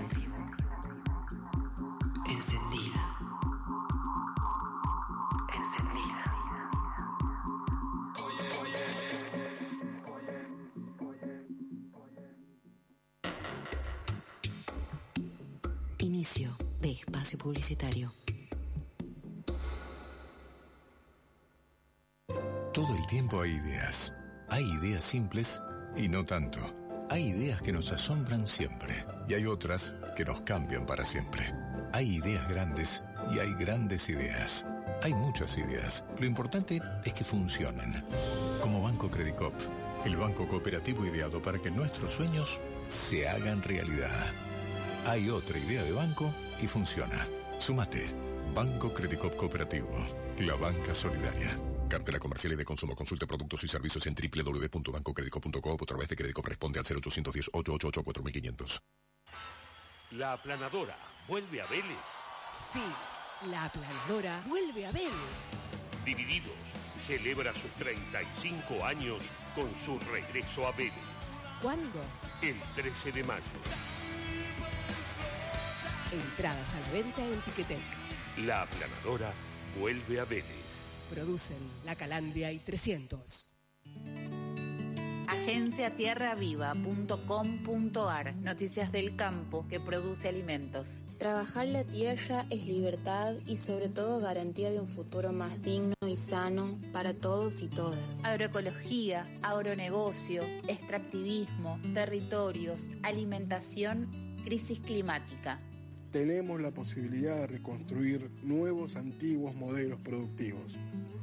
Encendida. Inicio de espacio publicitario. Todo el tiempo hay ideas. Hay ideas simples y no tanto. Hay ideas que nos asombran siempre y hay otras que nos cambian para siempre. Hay ideas grandes y hay grandes ideas. Hay muchas ideas. Lo importante es que funcionen. Como Banco Credicop, el banco cooperativo ideado para que nuestros sueños se hagan realidad. Hay otra idea de banco y funciona. Súmate. Banco Credicop Cooperativo. La banca solidaria. Cartela comercial y de consumo. Consulte productos y servicios en www.bancocredicop.coop o a través de Credicop. Responde al 0810-888-4500. La aplanadora vuelve a Vélez. Sí, la aplanadora vuelve a Vélez. Divididos celebra sus 35 años con su regreso a Vélez. ¿Cuándo? El 13 de mayo. Entradas a la venta en Ticketek. La aplanadora vuelve a Vélez. Producen La Calandria y 300. Agenciatierraviva.com.ar. Noticias del campo que produce alimentos. Trabajar la tierra es libertad y sobre todo garantía de un futuro más digno y sano para todos y todas. Agroecología, agronegocio, extractivismo, territorios, alimentación, crisis climática. Tenemos la posibilidad de reconstruir nuevos, antiguos modelos productivos.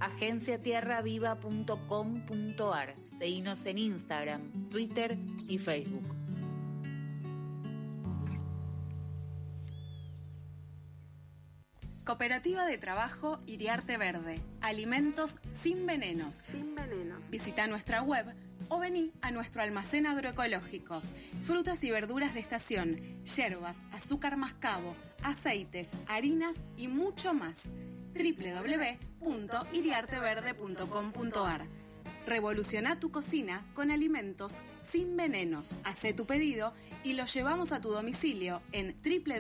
Agenciatierraviva.com.ar. Seguinos en Instagram, Twitter y Facebook. Cooperativa de Trabajo Iriarte Verde. Alimentos sin venenos. Sin venenos. Visita nuestra web o vení a nuestro almacén agroecológico. Frutas y verduras de estación, yerbas, azúcar mascabo, aceites, harinas y mucho más. www.iriarteverde.com.ar. Revoluciona tu cocina con alimentos sin venenos. Hacé tu pedido y lo llevamos a tu domicilio en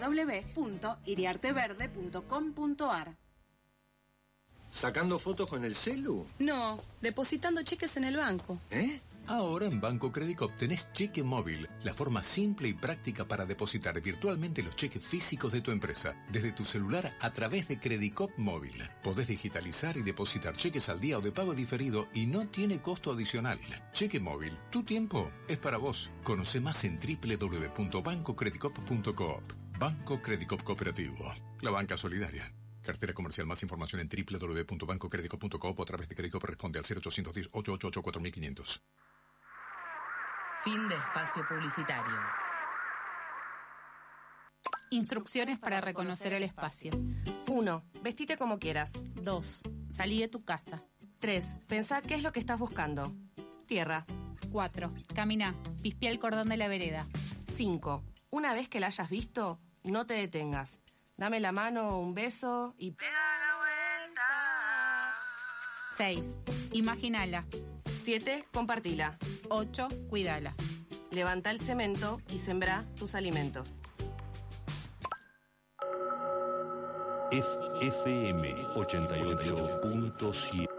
www.iriarteverde.com.ar. ¿Sacando fotos con el celu? No, depositando cheques en el banco. ¿Eh? Ahora en Banco Credicop tenés cheque móvil, la forma simple y práctica para depositar virtualmente los cheques físicos de tu empresa, desde tu celular a través de Credicop Móvil. Podés digitalizar y depositar cheques al día o de pago diferido y no tiene costo adicional. Cheque móvil, tu tiempo es para vos. Conoce más en www.bancocredicop.coop. Banco Credicop Cooperativo, la banca solidaria. Cartera comercial. Más información en www.bancocredicop.coop o a través de Credicop. Responde al 0810-888-4500. Fin de espacio publicitario. Instrucciones para reconocer el espacio. 1. Vestite como quieras. 2. Salí de tu casa. 3. Pensá qué es lo que estás buscando. Tierra. 4. Camina. Pispea el cordón de la vereda. 5. Una vez que la hayas visto, no te detengas. Dame la mano, un beso y pega la vuelta. 6. Imaginala. 7. Compartila. 8. Cuídala. Levanta el cemento y sembrá tus alimentos. FM 88.7.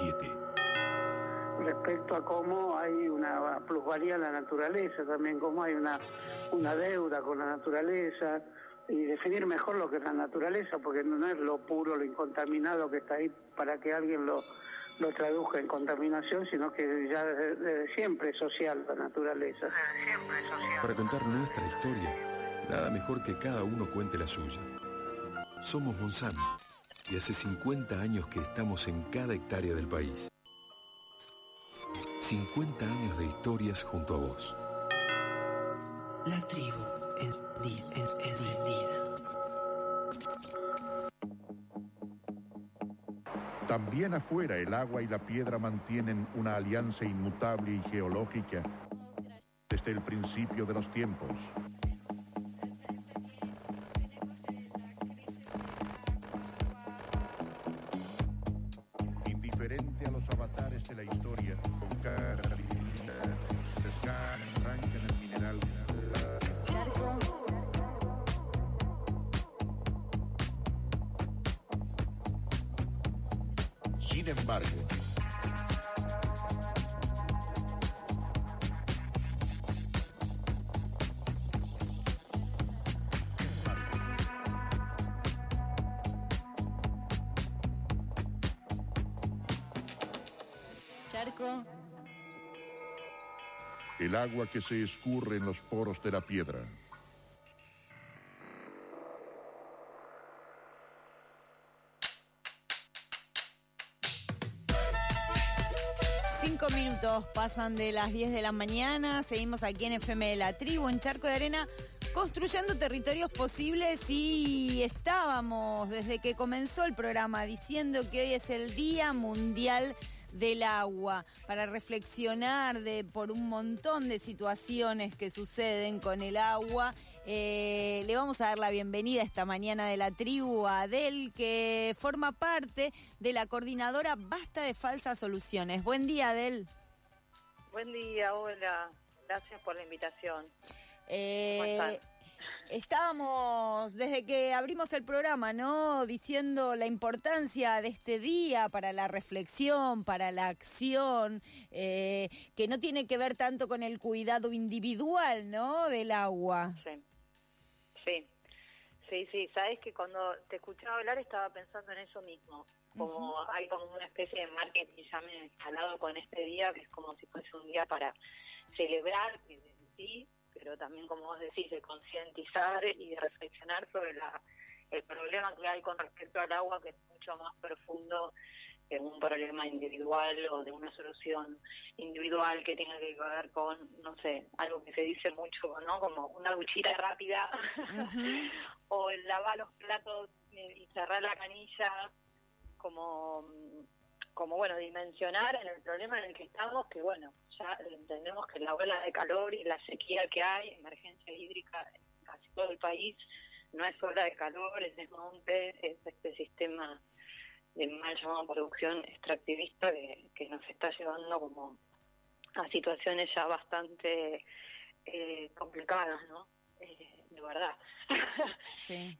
Respecto a cómo hay una plusvalía en la naturaleza, también cómo hay una deuda con la naturaleza, y definir mejor lo que es la naturaleza, porque no es lo puro, lo incontaminado que está ahí para que alguien lo traduzca en contaminación, sino que ya desde siempre es social la naturaleza. Desde siempre es social. Para contar nuestra historia, nada mejor que cada uno cuente la suya. Somos Monsanto y hace 50 años que estamos en cada hectárea del país. 50 años de historias junto a vos. La tribu encendida. También afuera el agua y la piedra mantienen una alianza inmutable y geológica desde el principio de los tiempos. Indiferente a los avatares de la historia, con cada arrancan el mineral. Sin embargo, Charco. El agua que se escurre en los poros de la piedra. 5 minutos pasan de las 10 de la mañana, seguimos aquí en FM de la Tribu, en Charco de Arena, construyendo territorios posibles, y estábamos desde que comenzó el programa diciendo que hoy es el Día Mundial del Agua, para reflexionar por un montón de situaciones que suceden con el agua. Le vamos a dar la bienvenida esta mañana de la Tribu a Adel, que forma parte de la coordinadora Basta de Falsas Soluciones. Buen día, Adel. Buen día, hola. Gracias por la invitación. ¿Cómo están? Estábamos, desde que abrimos el programa, ¿no?, diciendo la importancia de este día para la reflexión, para la acción, que no tiene que ver tanto con el cuidado individual, ¿no?, del agua. Sí. Sabes que cuando te escuchaba hablar estaba pensando en eso mismo. Como hay como una especie de marketing ya me he instalado con este día, que es como si fuese un día para celebrar, que sí, pero también, como vos decís, de concientizar y de reflexionar sobre el problema que hay con respecto al agua, que es mucho más profundo que un problema individual o de una solución individual que tenga que ver con, no sé, algo que se dice mucho, ¿no?, como una duchita rápida, o el lavar los platos y cerrar la canilla, como bueno, dimensionar en el problema en el que estamos, que bueno, ya entendemos que la ola de calor y la sequía que hay, emergencia hídrica en casi todo el país, no es ola de calor, es desmonte, es este sistema de mal llamado producción extractivista que nos está llevando como a situaciones ya bastante complicadas, ¿no? De verdad. Sí.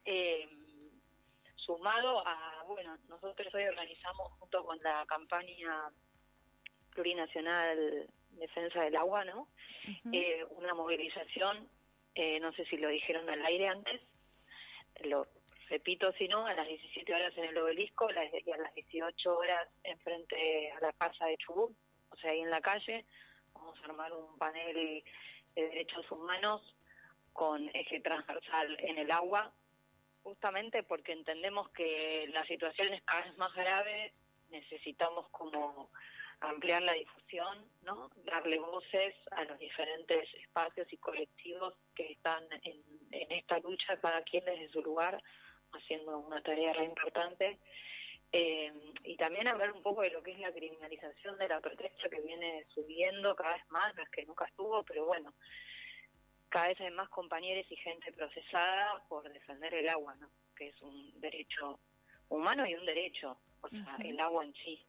Sumado a, bueno, nosotros hoy organizamos junto con la campaña plurinacional Defensa del Agua, ¿no? Una movilización, no sé si lo dijeron al aire antes, lo repito si no, a las 17 horas en el Obelisco y a las 18 horas enfrente a la casa de Chubut, o sea, ahí en la calle. Vamos a armar un panel de derechos humanos con eje transversal en el agua, justamente porque entendemos que la situación es cada vez más grave, necesitamos como ampliar la difusión, ¿no?, darle voces a los diferentes espacios y colectivos que están en esta lucha, cada quien desde su lugar, haciendo una tarea re importante, y también hablar un poco de lo que es la criminalización de la protesta, que viene subiendo cada vez más, no es que nunca estuvo, pero bueno, cada vez hay más compañeros y gente procesada por defender el agua, ¿no?, que es un derecho humano y un derecho, o sea, el agua en sí.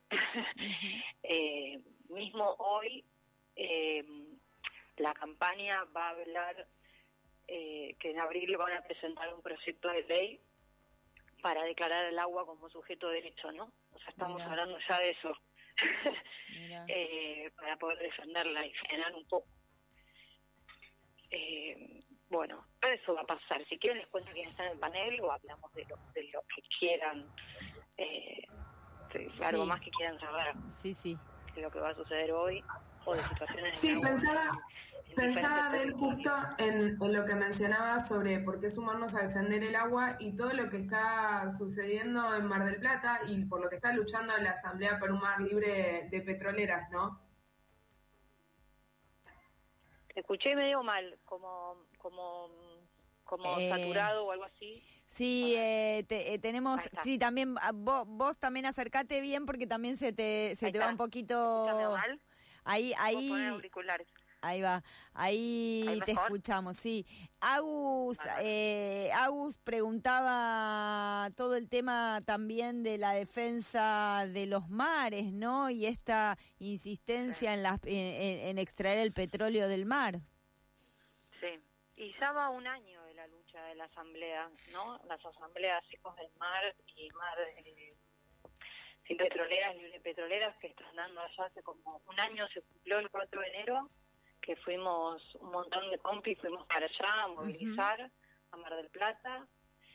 Mismo hoy, la campaña va a hablar que en abril van a presentar un proyecto de ley para declarar el agua como sujeto de derecho, ¿no? O sea, estamos hablando ya de eso, para poder defenderla y frenar un poco. Bueno, todo eso va a pasar. Si quieren les cuento quién está en el panel o hablamos de lo que quieran, algo más que quieran saber. Sí. De lo que va a suceder hoy o de situaciones. Sí, pensaba de él justo en lo que mencionaba sobre por qué sumarnos a defender el agua y todo lo que está sucediendo en Mar del Plata y por lo que está luchando la Asamblea por un mar libre de petroleras, ¿no? Te escuché medio mal, como saturado o algo así. Sí, tenemos, sí, también vos también acercate bien porque también se te va un poquito. Mal. Ahí. Poner auriculares. Ahí va, ahí te escuchamos, sí. Agus preguntaba todo el tema también de la defensa de los mares, ¿no? Y esta insistencia en extraer el petróleo del mar. Sí, y ya va un año de la lucha de la Asamblea, ¿no? Las asambleas Ecos del Mar y Mar sin petroleras, libre petroleras, que están dando allá hace como un año, se cumplió el 4 de enero, que fuimos un montón de compis, fuimos para allá a movilizar a Mar del Plata,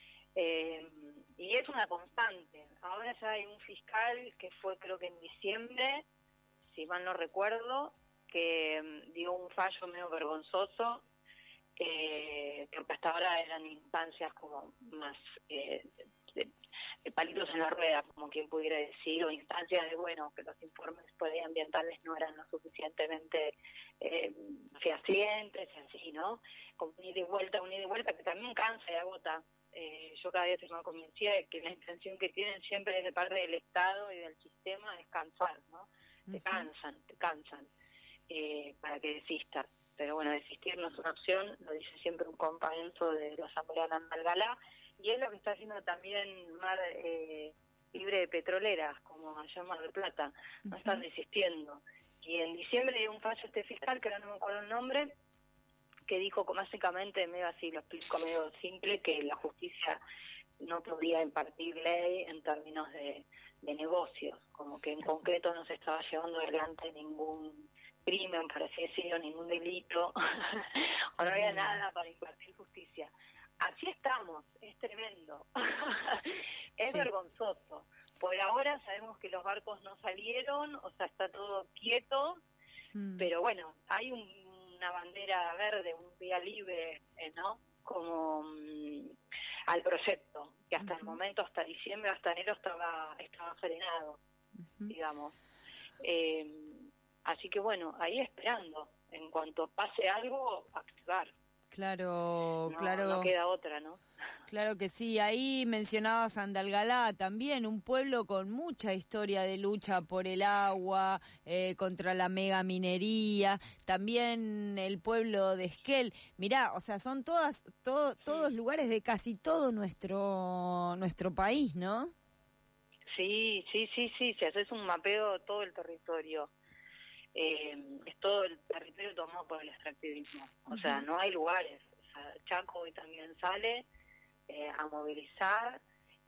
y es una constante. Ahora ya hay un fiscal que fue, creo que en diciembre, si mal no recuerdo, que dio un fallo medio vergonzoso, porque hasta ahora eran instancias como más palitos en la rueda, como quien pudiera decir, o instancias de, bueno, que los informes por ahí ambientales no eran lo suficientemente fehacientes, y así, ¿no? Como un ida y vuelta, que también cansa y agota. Yo cada día estoy más convencida de que la intención que tienen siempre de parte del Estado y del sistema es cansar, ¿no? Te cansan, para que desistas. Pero bueno, desistir no es una opción, lo dice siempre un compañero de la Asamblea de Andalgalá, y es lo que está haciendo también Mar Libre de Petroleras, como allá en Mar del Plata, no están desistiendo. Y en diciembre dio un fallo fiscal, que ahora no me acuerdo el nombre, que dijo básicamente, medio así, lo explico medio simple, que la justicia no podía impartir ley en términos de negocios, como que en concreto no se estaba llevando adelante ningún crimen, por así decirlo, ningún delito, o no había nada para impartir justicia. Así estamos, es tremendo, es vergonzoso. Por ahora sabemos que los barcos no salieron, o sea, está todo quieto, pero bueno, hay una bandera verde, un vía libre, ¿no? Como al proyecto, que hasta el momento, hasta diciembre, hasta enero estaba frenado, digamos. Así que bueno, ahí esperando, en cuanto pase algo, activar. Claro. No queda otra, ¿no? Claro que sí. Ahí mencionabas Andalgalá, también un pueblo con mucha historia de lucha por el agua, contra la mega minería, también el pueblo de Esquel. Mirá, o sea, son todos lugares de casi todo nuestro país, ¿no? Sí, si haces un mapeo de todo el territorio. Es todo el territorio tomado por el extractivismo, o sea, no hay lugares. O sea, Chaco hoy también sale a movilizar,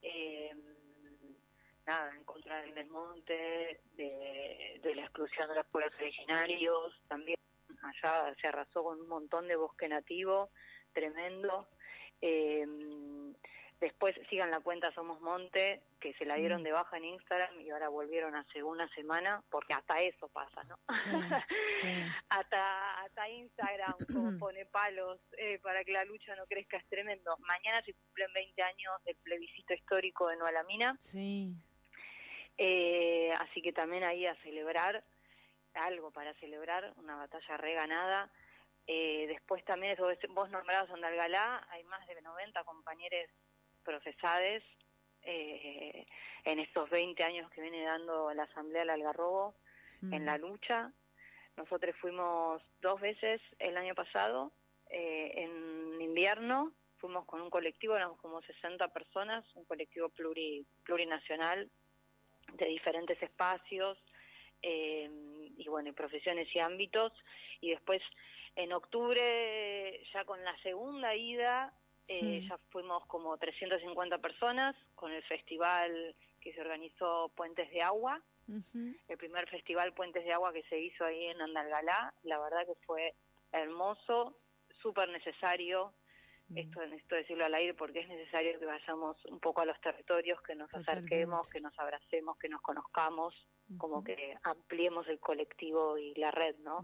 en contra del desmonte, de la exclusión de los pueblos originarios. También allá se arrasó con un montón de bosque nativo, tremendo. Después sigan la cuenta Somos Monte, que se la dieron de baja en Instagram y ahora volvieron hace una semana, porque hasta eso pasa, ¿no? Hasta Instagram, como pone palos para que la lucha no crezca, es tremendo. Mañana se cumplen 20 años del plebiscito histórico de Nueva Lamina. Sí. Así que también ahí a celebrar, algo para celebrar, una batalla reganada. Después también, vos nombrados Andalgalá, hay más de 90 compañeros procesados en estos 20 años que viene dando la Asamblea del Algarrobo en la lucha. Nosotros fuimos 2 veces el año pasado, en invierno, fuimos con un colectivo, éramos como 60 personas, un colectivo plurinacional de diferentes espacios, y bueno, y profesiones y ámbitos. Y después en octubre, ya con la segunda ida, ya fuimos como 350 personas con el festival que se organizó Puentes de Agua, el primer festival Puentes de Agua que se hizo ahí en Andalgalá. La verdad que fue hermoso, súper necesario. Esto necesito decirlo al aire porque es necesario que vayamos un poco a los territorios, que nos acerquemos, que nos abracemos, que nos conozcamos, como que ampliemos el colectivo y la red, ¿no?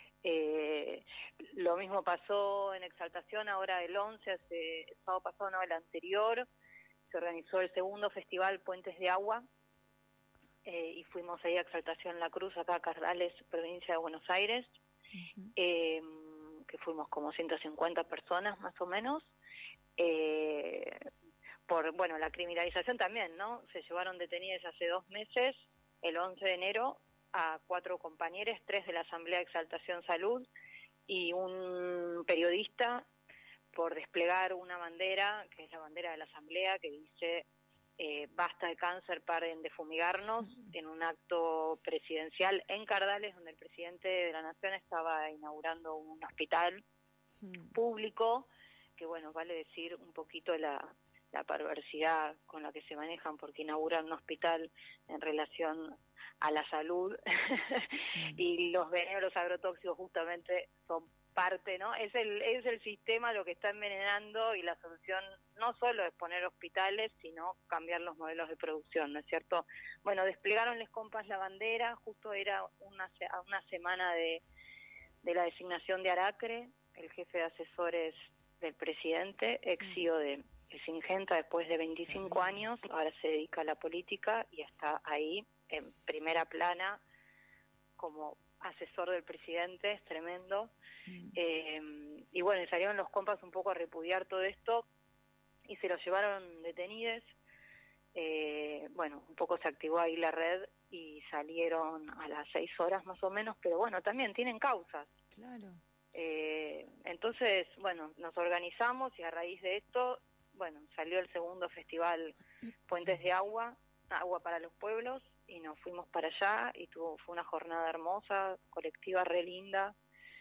Lo mismo pasó en Exaltación, ahora el 11, el sábado pasado, no, el anterior, se organizó el segundo festival Puentes de Agua, y fuimos ahí a Exaltación La Cruz, acá a Cardales, provincia de Buenos Aires, que fuimos como 150 personas más o menos, por, bueno, la criminalización también, ¿no? Se llevaron detenidas hace 2 meses, el 11 de enero, a 4 compañeros, 3 de la Asamblea de Exaltación Salud y un periodista por desplegar una bandera, que es la bandera de la Asamblea, que dice basta de cáncer, paren de fumigarnos, en un acto presidencial en Cardales, donde el presidente de la Nación estaba inaugurando un hospital público, que bueno, vale decir un poquito la perversidad con la que se manejan, porque inauguran un hospital en relación a la salud y los venenos, los agrotóxicos justamente son parte, ¿no? Es el sistema lo que está envenenando, y la solución no solo es poner hospitales, sino cambiar los modelos de producción, ¿no es cierto? Bueno, desplegaron les compas la bandera, justo era una semana de la designación de Aracre, el jefe de asesores del presidente, ex CEO de Singenta después de 25 años, ahora se dedica a la política y está ahí en primera plana como asesor del presidente, es tremendo. Y bueno, salieron los compas un poco a repudiar todo esto y se los llevaron detenidos. Bueno, un poco se activó ahí la red y salieron a las 6 horas más o menos, pero bueno, también tienen causas. Claro. Entonces, bueno, nos organizamos y a raíz de esto, bueno, salió el segundo festival Puentes de Agua para los pueblos, y nos fuimos para allá y fue una jornada hermosa, colectiva re linda.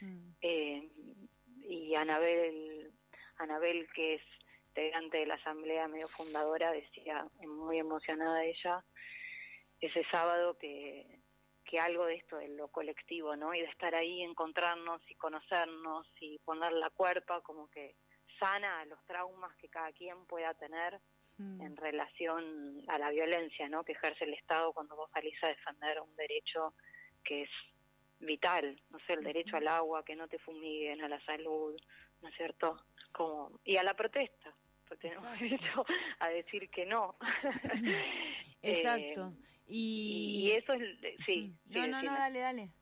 Y Anabel, que es integrante de la asamblea, medio fundadora, decía, muy emocionada ella, ese sábado que algo de esto de lo colectivo, ¿no? Y de estar ahí, encontrarnos y conocernos y poner la cuerpa, como que sana los traumas que cada quien pueda tener en relación a la violencia, ¿no? Que ejerce el Estado cuando vos salís a defender un derecho que es vital, no sé, el derecho al agua, que no te fumiguen, a la salud, ¿no es cierto? Y a la protesta, porque tenemos derecho a decir que no. Exacto. Y eso es, sí. No, dale.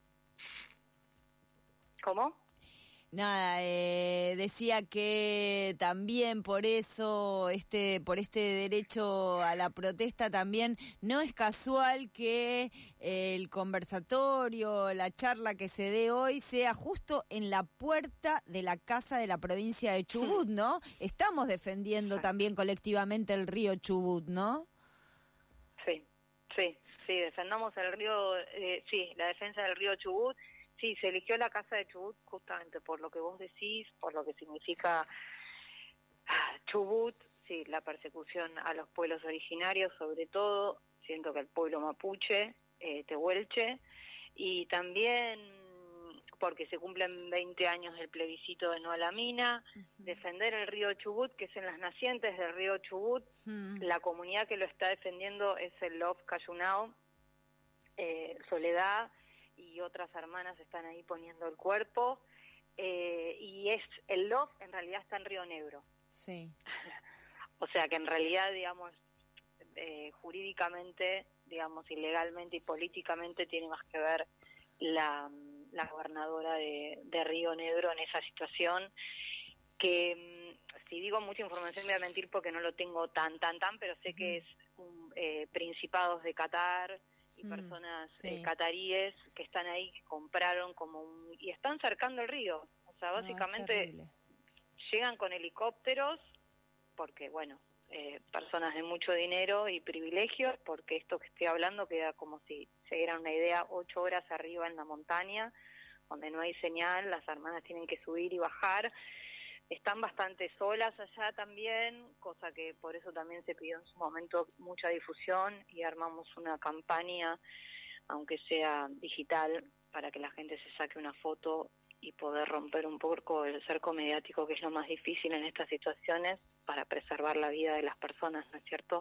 ¿Cómo? Nada, decía que también por eso, por este derecho a la protesta también, no es casual que el conversatorio, la charla que se dé hoy sea justo en la puerta de la casa de la provincia de Chubut, ¿no? Estamos defendiendo también colectivamente el río Chubut, ¿no? Sí, defendamos el río, la defensa del río Chubut. Sí, se eligió la Casa de Chubut justamente por lo que vos decís, por lo que significa Chubut, sí, la persecución a los pueblos originarios, sobre todo, siento que el pueblo mapuche, tehuelche, y también porque se cumplen 20 años del plebiscito de No a la Mina, defender el río Chubut, que es en las nacientes del río Chubut. La comunidad que lo está defendiendo es el LOF Cayunao, Soledad y otras hermanas están ahí poniendo el cuerpo, y el LOF en realidad está en Río Negro. Sí. O sea que en realidad, digamos, jurídicamente, digamos, ilegalmente y políticamente tiene más que ver la gobernadora de Río Negro en esa situación, que si digo mucha información me voy a mentir porque no lo tengo tan, pero sé que es principados de Qatar y personas cataríes que están ahí, que compraron y están cercando el río. O sea, básicamente llegan con helicópteros porque, bueno, personas de mucho dinero y privilegios, porque esto que estoy hablando queda como si se diera una idea, 8 horas arriba en la montaña, donde no hay señal, las hermanas tienen que subir y bajar. Están bastante solas allá también, cosa que por eso también se pidió en su momento mucha difusión y armamos una campaña, aunque sea digital, para que la gente se saque una foto y poder romper un poco el cerco mediático, que es lo más difícil en estas situaciones, para preservar la vida de las personas, ¿no es cierto?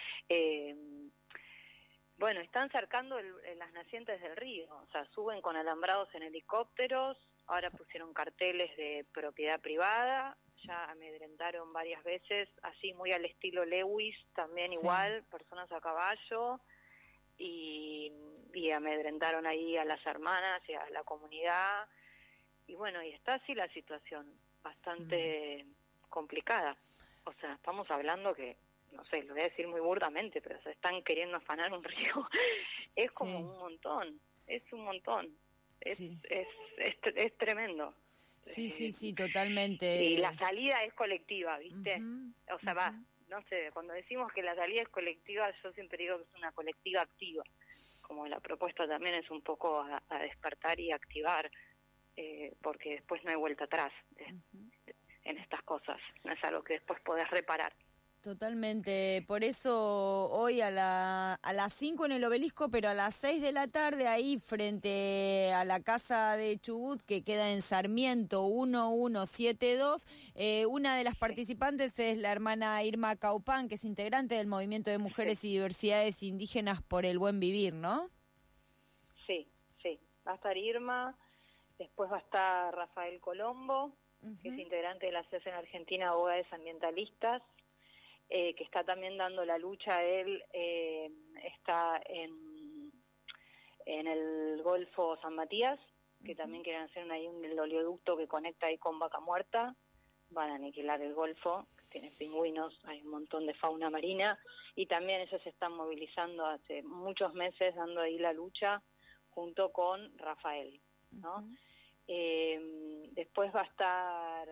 Bueno, están cercando las nacientes del río, o sea, suben con alambrados en helicópteros, ahora pusieron carteles de propiedad privada, ya amedrentaron varias veces, así muy al estilo Lewis, también igual, personas a caballo, y amedrentaron ahí a las hermanas y a la comunidad, y bueno, y está así la situación, bastante complicada. O sea, estamos hablando que, no sé, lo voy a decir muy burdamente, pero se están queriendo afanar un río. Es como un montón, es un montón. Es tremendo. Sí, totalmente. Y la salida es colectiva, ¿viste? O sea, no sé, cuando decimos que la salida es colectiva, yo siempre digo que es una colectiva activa. Como la propuesta también es un poco a despertar y activar, porque después no hay vuelta atrás en estas cosas. No es algo que después podés reparar. Totalmente, por eso hoy a las 5 en el Obelisco, pero a las 6 de la tarde ahí frente a la Casa de Chubut, que queda en Sarmiento 1172, una de las participantes es la hermana Irma Caupán, que es integrante del Movimiento de Mujeres y Diversidades Indígenas por el Buen Vivir, ¿no? Sí, va a estar Irma, después va a estar Rafael Colombo, que es integrante de la Asociación Argentina de Abogados Ambientalistas, que está también dando la lucha. Él está en el Golfo San Matías, que también quieren hacer ahí un oleoducto que conecta ahí con Vaca Muerta. Van a aniquilar el Golfo, tiene pingüinos, hay un montón de fauna marina, y también ellos se están movilizando hace muchos meses, dando ahí la lucha junto con Rafael, ¿no? Después va a estar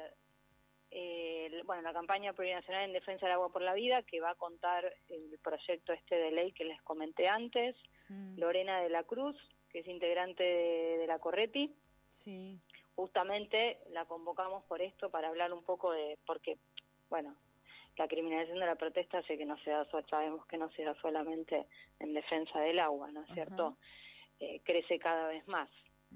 la campaña plurinacional en defensa del agua por la vida, que va a contar el proyecto de ley que les comenté antes. Lorena de la Cruz, que es integrante de la Correti. Sí. Justamente la convocamos por esto, para hablar un poco porque, bueno, la criminalización de la protesta sabemos que no se da solamente en defensa del agua, ¿no es cierto? Crece cada vez más.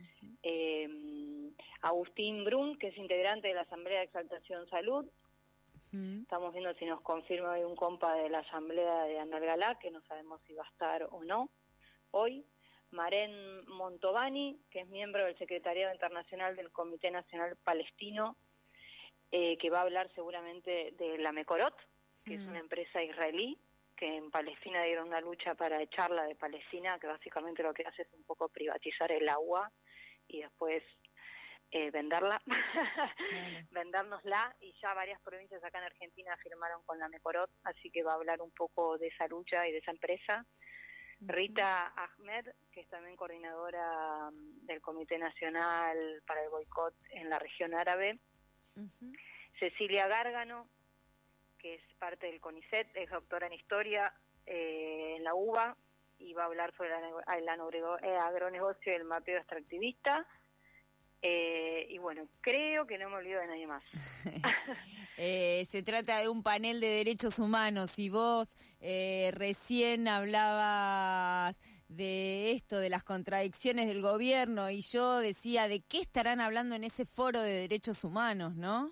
Agustín Brun, que es integrante de la Asamblea de Exaltación Salud. Estamos viendo si nos confirma hoy un compa de la Asamblea de Andalgalá, que no sabemos si va a estar o no hoy. Maren Montovani, que es miembro del Secretariado Internacional del Comité Nacional Palestino, que va a hablar seguramente de la Mekorot, que es una empresa israelí, que en Palestina dieron una lucha para echarla de Palestina, que básicamente lo que hace es un poco privatizar el agua y después venderla, vendérnosla, y ya varias provincias acá en Argentina firmaron con la Mekorot, así que va a hablar un poco de esa lucha y de esa empresa. Rita Ahmed, que es también coordinadora del Comité Nacional para el Boicot en la región árabe. Cecilia Gárgano, que es parte del CONICET, es doctora en Historia en la UBA, y va a hablar sobre el agronegocio y el mapeo extractivista. Y bueno, creo que no me olvido de nadie más. Se trata de un panel de derechos humanos, y vos recién hablabas de esto, de las contradicciones del gobierno, y yo decía, ¿de qué estarán hablando en ese foro de derechos humanos, no?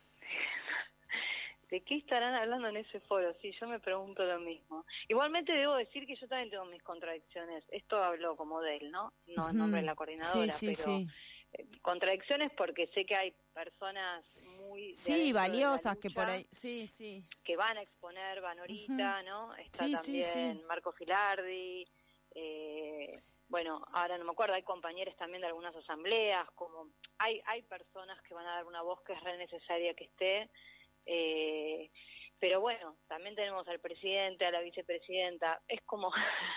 ¿De qué estarán hablando en ese foro? Sí, yo me pregunto lo mismo. Igualmente debo decir que yo también tengo mis contradicciones. Esto hablo como de él, ¿no? No en nombre de la coordinadora, pero... Contradicciones porque sé que hay personas muy valiosas que por ahí que van a exponer, van ahorita, ¿no? Está también Marco Filardi, bueno, ahora no me acuerdo, hay compañeros también de algunas asambleas, como hay personas que van a dar una voz que es re necesaria que esté, pero bueno, también tenemos al presidente, a la vicepresidenta, es como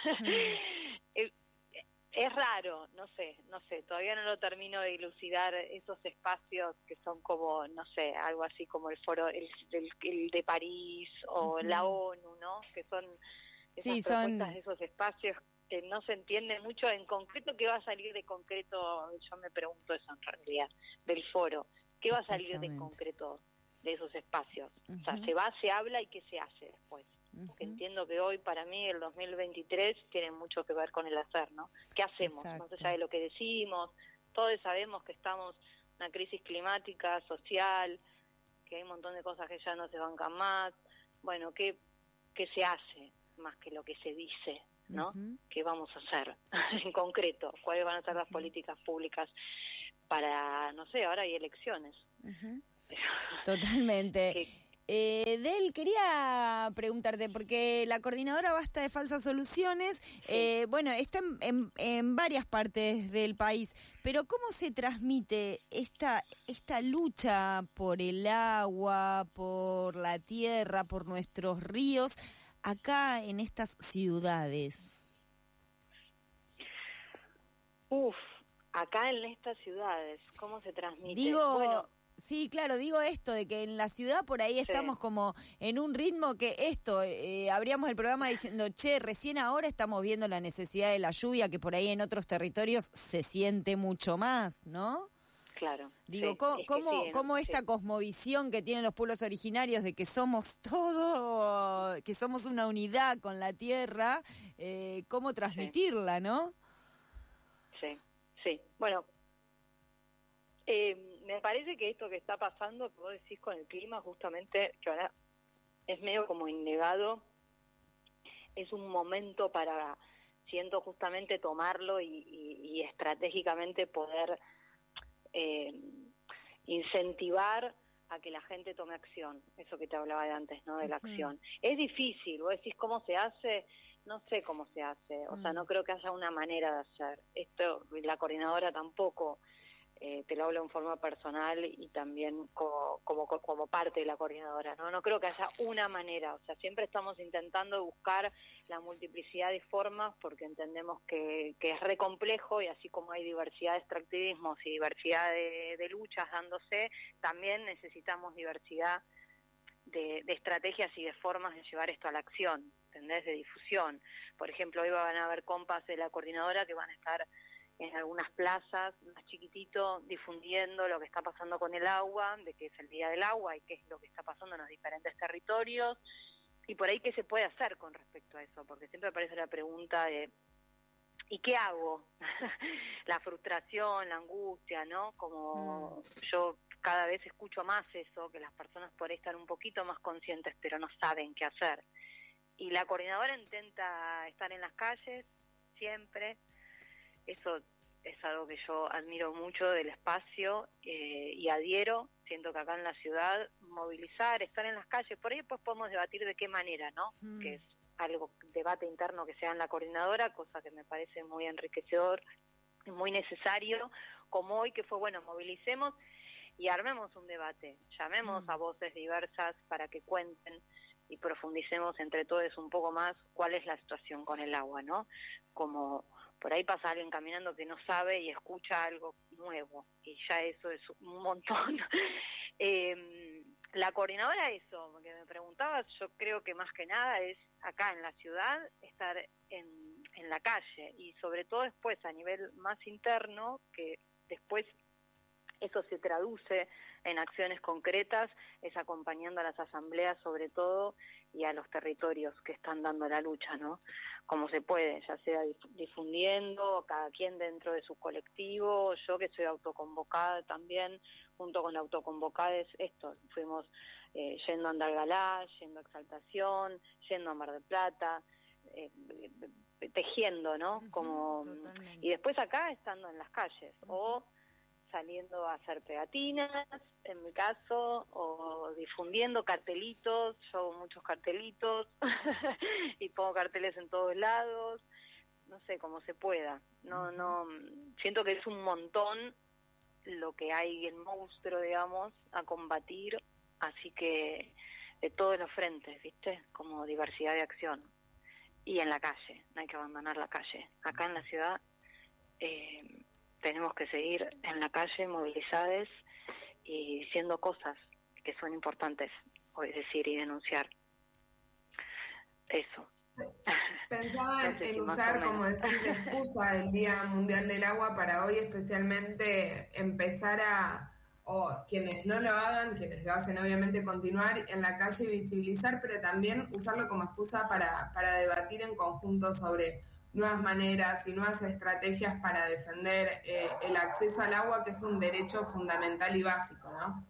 es raro, no sé, todavía no lo termino de dilucidar, esos espacios que son como, no sé, algo así como el foro, el de París o la ONU, ¿no? Que son esas propuestas de esos espacios que no se entiende mucho en concreto. ¿Qué va a salir de concreto? Yo me pregunto eso en realidad, del foro. ¿Qué va a salir de concreto de esos espacios? O sea, se habla, y ¿qué se hace después? Porque entiendo que hoy, para mí, el 2023 tiene mucho que ver con el hacer, ¿no? ¿Qué hacemos? Más allá de lo que decimos, todos sabemos que estamos en una crisis climática, social, que hay un montón de cosas que ya no se bancan más. Bueno, ¿qué se hace más que lo que se dice, ¿no? ¿Qué vamos a hacer en concreto? ¿Cuáles van a ser las políticas públicas para, no sé, ahora hay elecciones? Totalmente. Del, quería preguntarte, porque la coordinadora Basta de Falsas Soluciones, bueno, está en varias partes del país, pero ¿cómo se transmite esta lucha por el agua, por la tierra, por nuestros ríos, acá en estas ciudades? Acá en estas ciudades, ¿cómo se transmite? Digo... Sí, claro, digo esto, de que en la ciudad por ahí estamos como en un ritmo que abríamos el programa diciendo, recién ahora estamos viendo la necesidad de la lluvia, que por ahí en otros territorios se siente mucho más, ¿no? Claro. Digo, ¿cómo esta cosmovisión que tienen los pueblos originarios de que somos todo, que somos una unidad con la tierra, cómo transmitirla, ¿no? Sí. Bueno, me parece que esto que está pasando, que vos decís con el clima, justamente, que ahora es medio como innegado, es un momento para, siento, justamente tomarlo y estratégicamente poder incentivar a que la gente tome acción, eso que te hablaba de antes, ¿no? De la acción. Es difícil, vos decís cómo se hace, no sé cómo se hace, o sea, no creo que haya una manera de hacer. Esto, la coordinadora tampoco, te lo hablo en forma personal y también como parte de la coordinadora, ¿no? No creo que haya una manera, o sea, siempre estamos intentando buscar la multiplicidad de formas porque entendemos que es re complejo y así como hay diversidad de extractivismos y diversidad de luchas dándose, también necesitamos diversidad de estrategias y de formas de llevar esto a la acción, ¿entendés? De difusión. Por ejemplo, hoy van a haber compas de la coordinadora que van a estar en algunas plazas más chiquitito difundiendo lo que está pasando con el agua, de que es el Día del Agua y qué es lo que está pasando en los diferentes territorios, y por ahí qué se puede hacer con respecto a eso, porque siempre aparece la pregunta de ¿y qué hago? La frustración, la angustia, ¿no? Como yo cada vez escucho más eso, que las personas por ahí están un poquito más conscientes pero no saben qué hacer. Y la coordinadora intenta estar en las calles siempre. Eso es algo que yo admiro mucho del espacio y adhiero. Siento que acá en la ciudad movilizar, estar en las calles, por ahí después podemos debatir de qué manera, ¿no? Que es algo, debate interno que sea en la coordinadora, cosa que me parece muy enriquecedor y muy necesario, como hoy que fue, bueno, movilicemos y armemos un debate, llamemos a voces diversas para que cuenten y profundicemos entre todos un poco más cuál es la situación con el agua, ¿no? Como por ahí pasa alguien caminando que no sabe y escucha algo nuevo, y ya eso es un montón. La coordinadora, eso, que me preguntabas, yo creo que más que nada es acá en la ciudad, estar en la calle, y sobre todo después a nivel más interno, que después eso se traduce en acciones concretas, es acompañando a las asambleas sobre todo y a los territorios que están dando la lucha, ¿no? Como se puede, ya sea difundiendo, cada quien dentro de su colectivo, yo que soy autoconvocada también, junto con autoconvocadas, fuimos yendo a Andalgalá, yendo a Exaltación, yendo a Mar del Plata, tejiendo, ¿no? Como y después acá estando en las calles, o saliendo a hacer pegatinas, en mi caso, o difundiendo cartelitos. Yo hago muchos cartelitos y pongo carteles en todos lados, no sé, como se pueda. No, siento que es un montón lo que hay, el monstruo, digamos, a combatir, así que de todos los frentes, ¿viste? Como diversidad de acción. Y en la calle, no hay que abandonar la calle. Acá en la ciudad tenemos que seguir en la calle movilizadas y diciendo cosas que son importantes, es decir, y denunciar. Eso. Pensaba en usar, como decir, de excusa el Día Mundial del Agua para hoy especialmente empezar o quienes no lo hagan, quienes lo hacen obviamente continuar en la calle y visibilizar, pero también usarlo como excusa para debatir en conjunto sobre nuevas maneras y nuevas estrategias para defender el acceso al agua, que es un derecho fundamental y básico, ¿no?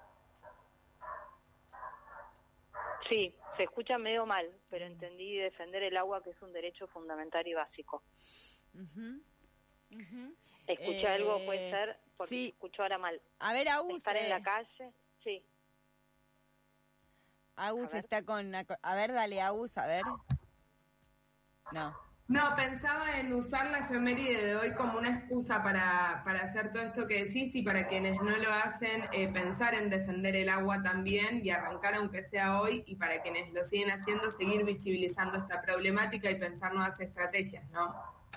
Sí, se escucha medio mal, pero entendí defender el agua, que es un derecho fundamental y básico. Escuché algo, puede ser, porque sí. Escucho ahora mal. A ver, Agus. Estar en la calle, sí. Agus está con... A ver, dale, Agus, a ver. No, pensaba en usar la efeméride de hoy como una excusa para hacer todo esto que decís, y para quienes no lo hacen, pensar en defender el agua también y arrancar aunque sea hoy, y para quienes lo siguen haciendo, seguir visibilizando esta problemática y pensar nuevas estrategias, ¿no?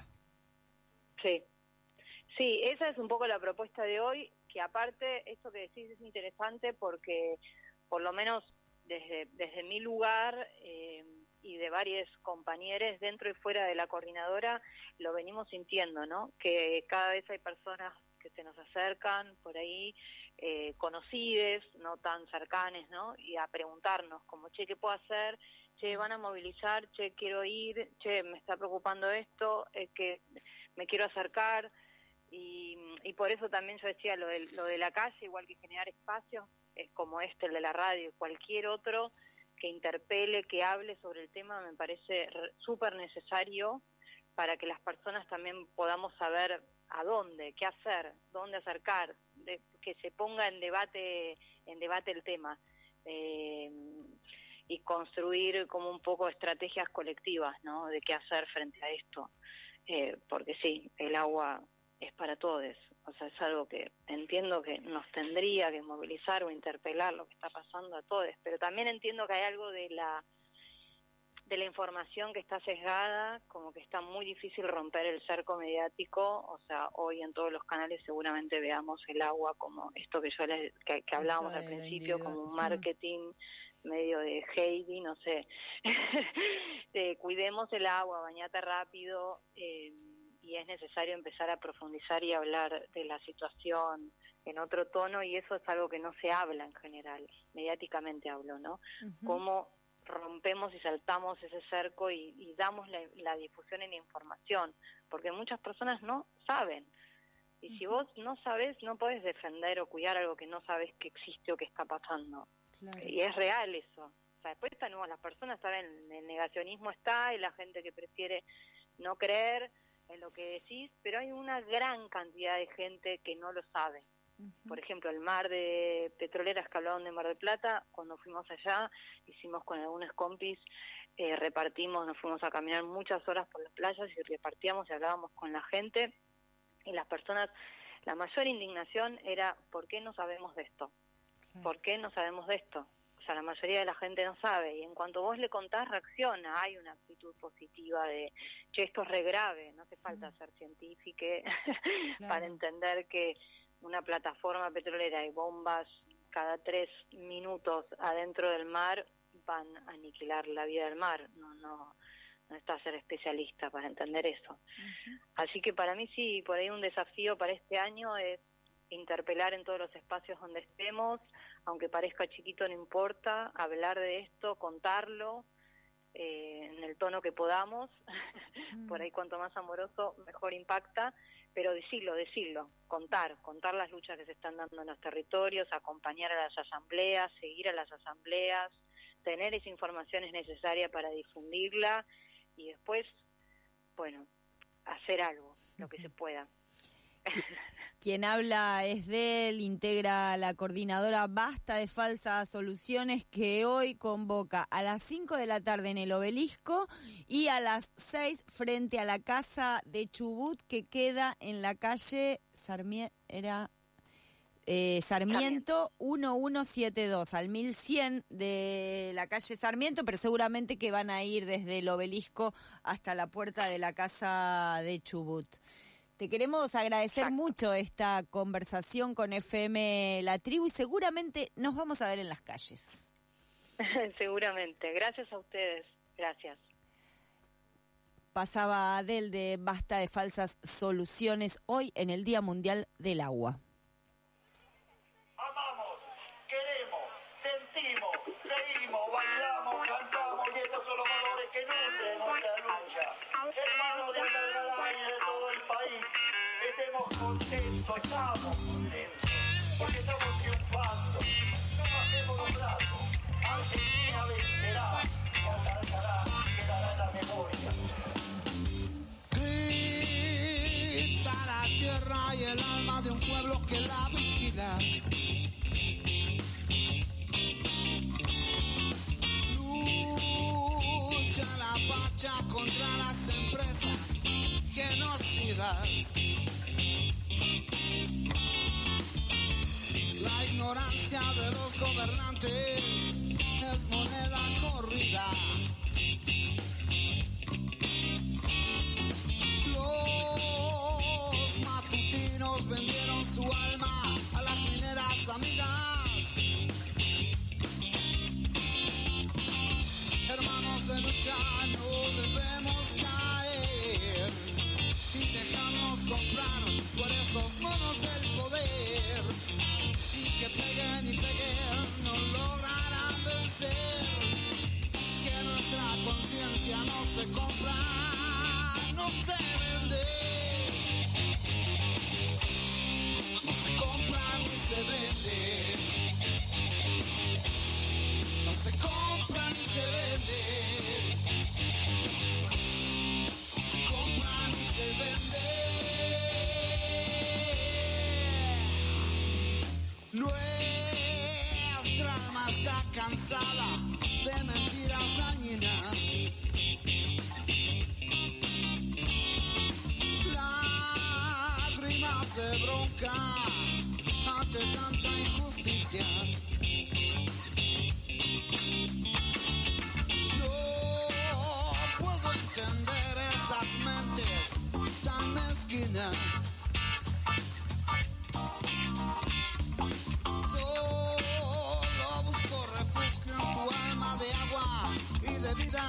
Sí, esa es un poco la propuesta de hoy, que aparte, esto que decís es interesante porque, por lo menos desde mi lugar, y de varios compañeros dentro y fuera de la coordinadora, lo venimos sintiendo, ¿no? Que cada vez hay personas que se nos acercan por ahí, conocides, no tan cercanes, ¿no? Y a preguntarnos como, che, ¿qué puedo hacer? Che, van a movilizar, che, quiero ir, che, me está preocupando esto, que me quiero acercar. Y por eso también yo decía lo de la calle, igual que generar espacios, es como el de la radio, cualquier otro que interpele, que hable sobre el tema, me parece súper necesario, para que las personas también podamos saber a dónde, qué hacer, dónde acercar, que se ponga en debate el tema, y construir como un poco estrategias colectivas, ¿no? De qué hacer frente a esto, porque sí, el agua es para todos, o sea, es algo que entiendo que nos tendría que movilizar o interpelar lo que está pasando a todos, pero también entiendo que hay algo de la información que está sesgada, como que está muy difícil romper el cerco mediático. O sea, hoy en todos los canales seguramente veamos el agua como esto que que hablábamos al principio, como un marketing medio de Heidi, no sé, cuidemos el agua, bañate rápido, y es necesario empezar a profundizar y hablar de la situación en otro tono, y eso es algo que no se habla en general, mediáticamente hablo, ¿no? Cómo rompemos y saltamos ese cerco y damos la difusión en información, porque muchas personas no saben, y si vos no sabés, no podés defender o cuidar algo que no sabés que existe o que está pasando. Claro. Y es real eso. O sea, después las personas saben, el negacionismo está, y la gente que prefiere no creer en lo que decís, pero hay una gran cantidad de gente que no lo sabe. Por ejemplo, el mar de petroleras que hablaban de Mar del Plata, cuando fuimos allá, hicimos con algunos compis, repartimos, nos fuimos a caminar muchas horas por las playas y repartíamos y hablábamos con la gente, y las personas, la mayor indignación era, ¿por qué no sabemos de esto? ¿Por qué no sabemos de esto? O sea, la mayoría de la gente no sabe, y en cuanto vos le contás, reacciona. Hay una actitud positiva de, che, esto es re grave, no hace falta ser científico para entender que una plataforma petrolera y bombas cada 3 minutos adentro del mar van a aniquilar la vida del mar. No está a ser especialista para entender eso. Así que para mí sí, por ahí un desafío para este año es interpelar en todos los espacios donde estemos, aunque parezca chiquito, no importa, hablar de esto, contarlo, en el tono que podamos, por ahí cuanto más amoroso, mejor impacta, pero decirlo, contar las luchas que se están dando en los territorios, acompañar a las asambleas, seguir a las asambleas, tener esa información es necesaria para difundirla, y después, bueno, hacer algo, lo que se pueda. Quien habla es él, integra la coordinadora Basta de Falsas Soluciones, que hoy convoca a las 5 de la tarde en el Obelisco y a las 6 frente a la casa de Chubut, que queda en la calle Sarmiento 1172, al 1100 de la calle Sarmiento, pero seguramente que van a ir desde el Obelisco hasta la puerta de la casa de Chubut. Te queremos agradecer mucho esta conversación con FM La Tribu, y seguramente nos vamos a ver en las calles. Seguramente. Gracias a ustedes. Gracias. Pasaba Adel de Basta de Falsas Soluciones hoy en el Día Mundial del Agua. Amamos, queremos, sentimos, reímos, bailamos, cantamos, y estos son los valores que nutren nuestra lucha. Hermanos de Algarabía y de todo el país, estemos contentos, estamos contentos, porque estamos triunfando. No bajemos los brazos, Argentina vencerá, y Algarabía quedará en la memoria. Grita la tierra y el alma de un pueblo que la vigila. Lucha la pacha contra las empresas genocidas. La ignorancia de los gobernantes es moneda corrida. Los matutinos vendieron su alma a las mineras amigas. Hermanos de lucha, no debemos caer y dejarnos comprar por esos monos del poder, y que peguen y peguen no lograrán vencer. Que nuestra conciencia no se compra, no se vende, no se compra ni se vende, no se compra ni se vende, no se compra boca cansada de mentiras dañinas. Lágrimas de bronca ante tanta injusticia. No puedo entender esas mentes tan mezquinas. Solo busco refugio en tu alma de agua y de vida.